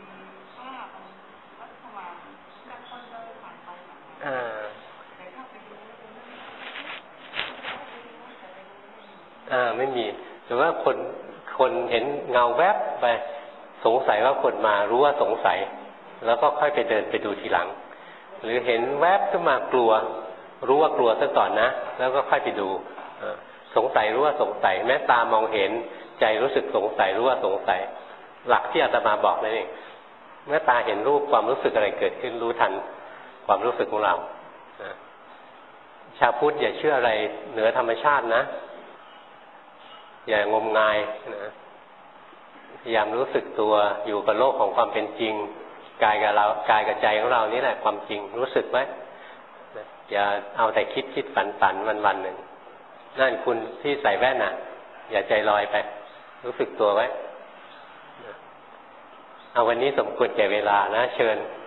ไม่มีหรือว่าคนเห็นเงาแวบไปสงสัยว่าคนมารู้ว่าสงสัยแล้วก็ค่อยไปเดินไปดูทีหลังหรือเห็นแวบขึ้นมากลัวรู้ว่ากลัวซะก่อนนะแล้วก็ค่อยไปดูสงสัยรู้ว่าสงสัยแม้ตามองเห็นใจรู้สึกสงสัยรู้ว่าสงสัยหลักที่อาตมาบอกนั่นเองเมื่อตาเห็นรูปความรู้สึกอะไรเกิดขึ้นรู้ทันความรู้สึกของเราชาวพุทธอย่าเชื่ออะไรเหนือธรรมชาตินะอย่างมงายนะพยายามรู้สึกตัวอยู่กับโลกของความเป็นจริงกายกับเรากายกับใจของเรานี่แหละความจริงรู้สึกไหมอย่าเอาแต่คิดฝันวันๆหนึ่งนั่นคุณที่ใส่แว่นน่ะอย่าใจลอยไปรู้สึกตัวไว้เอาวันนี้สมควรแก่เวลานะเชิญ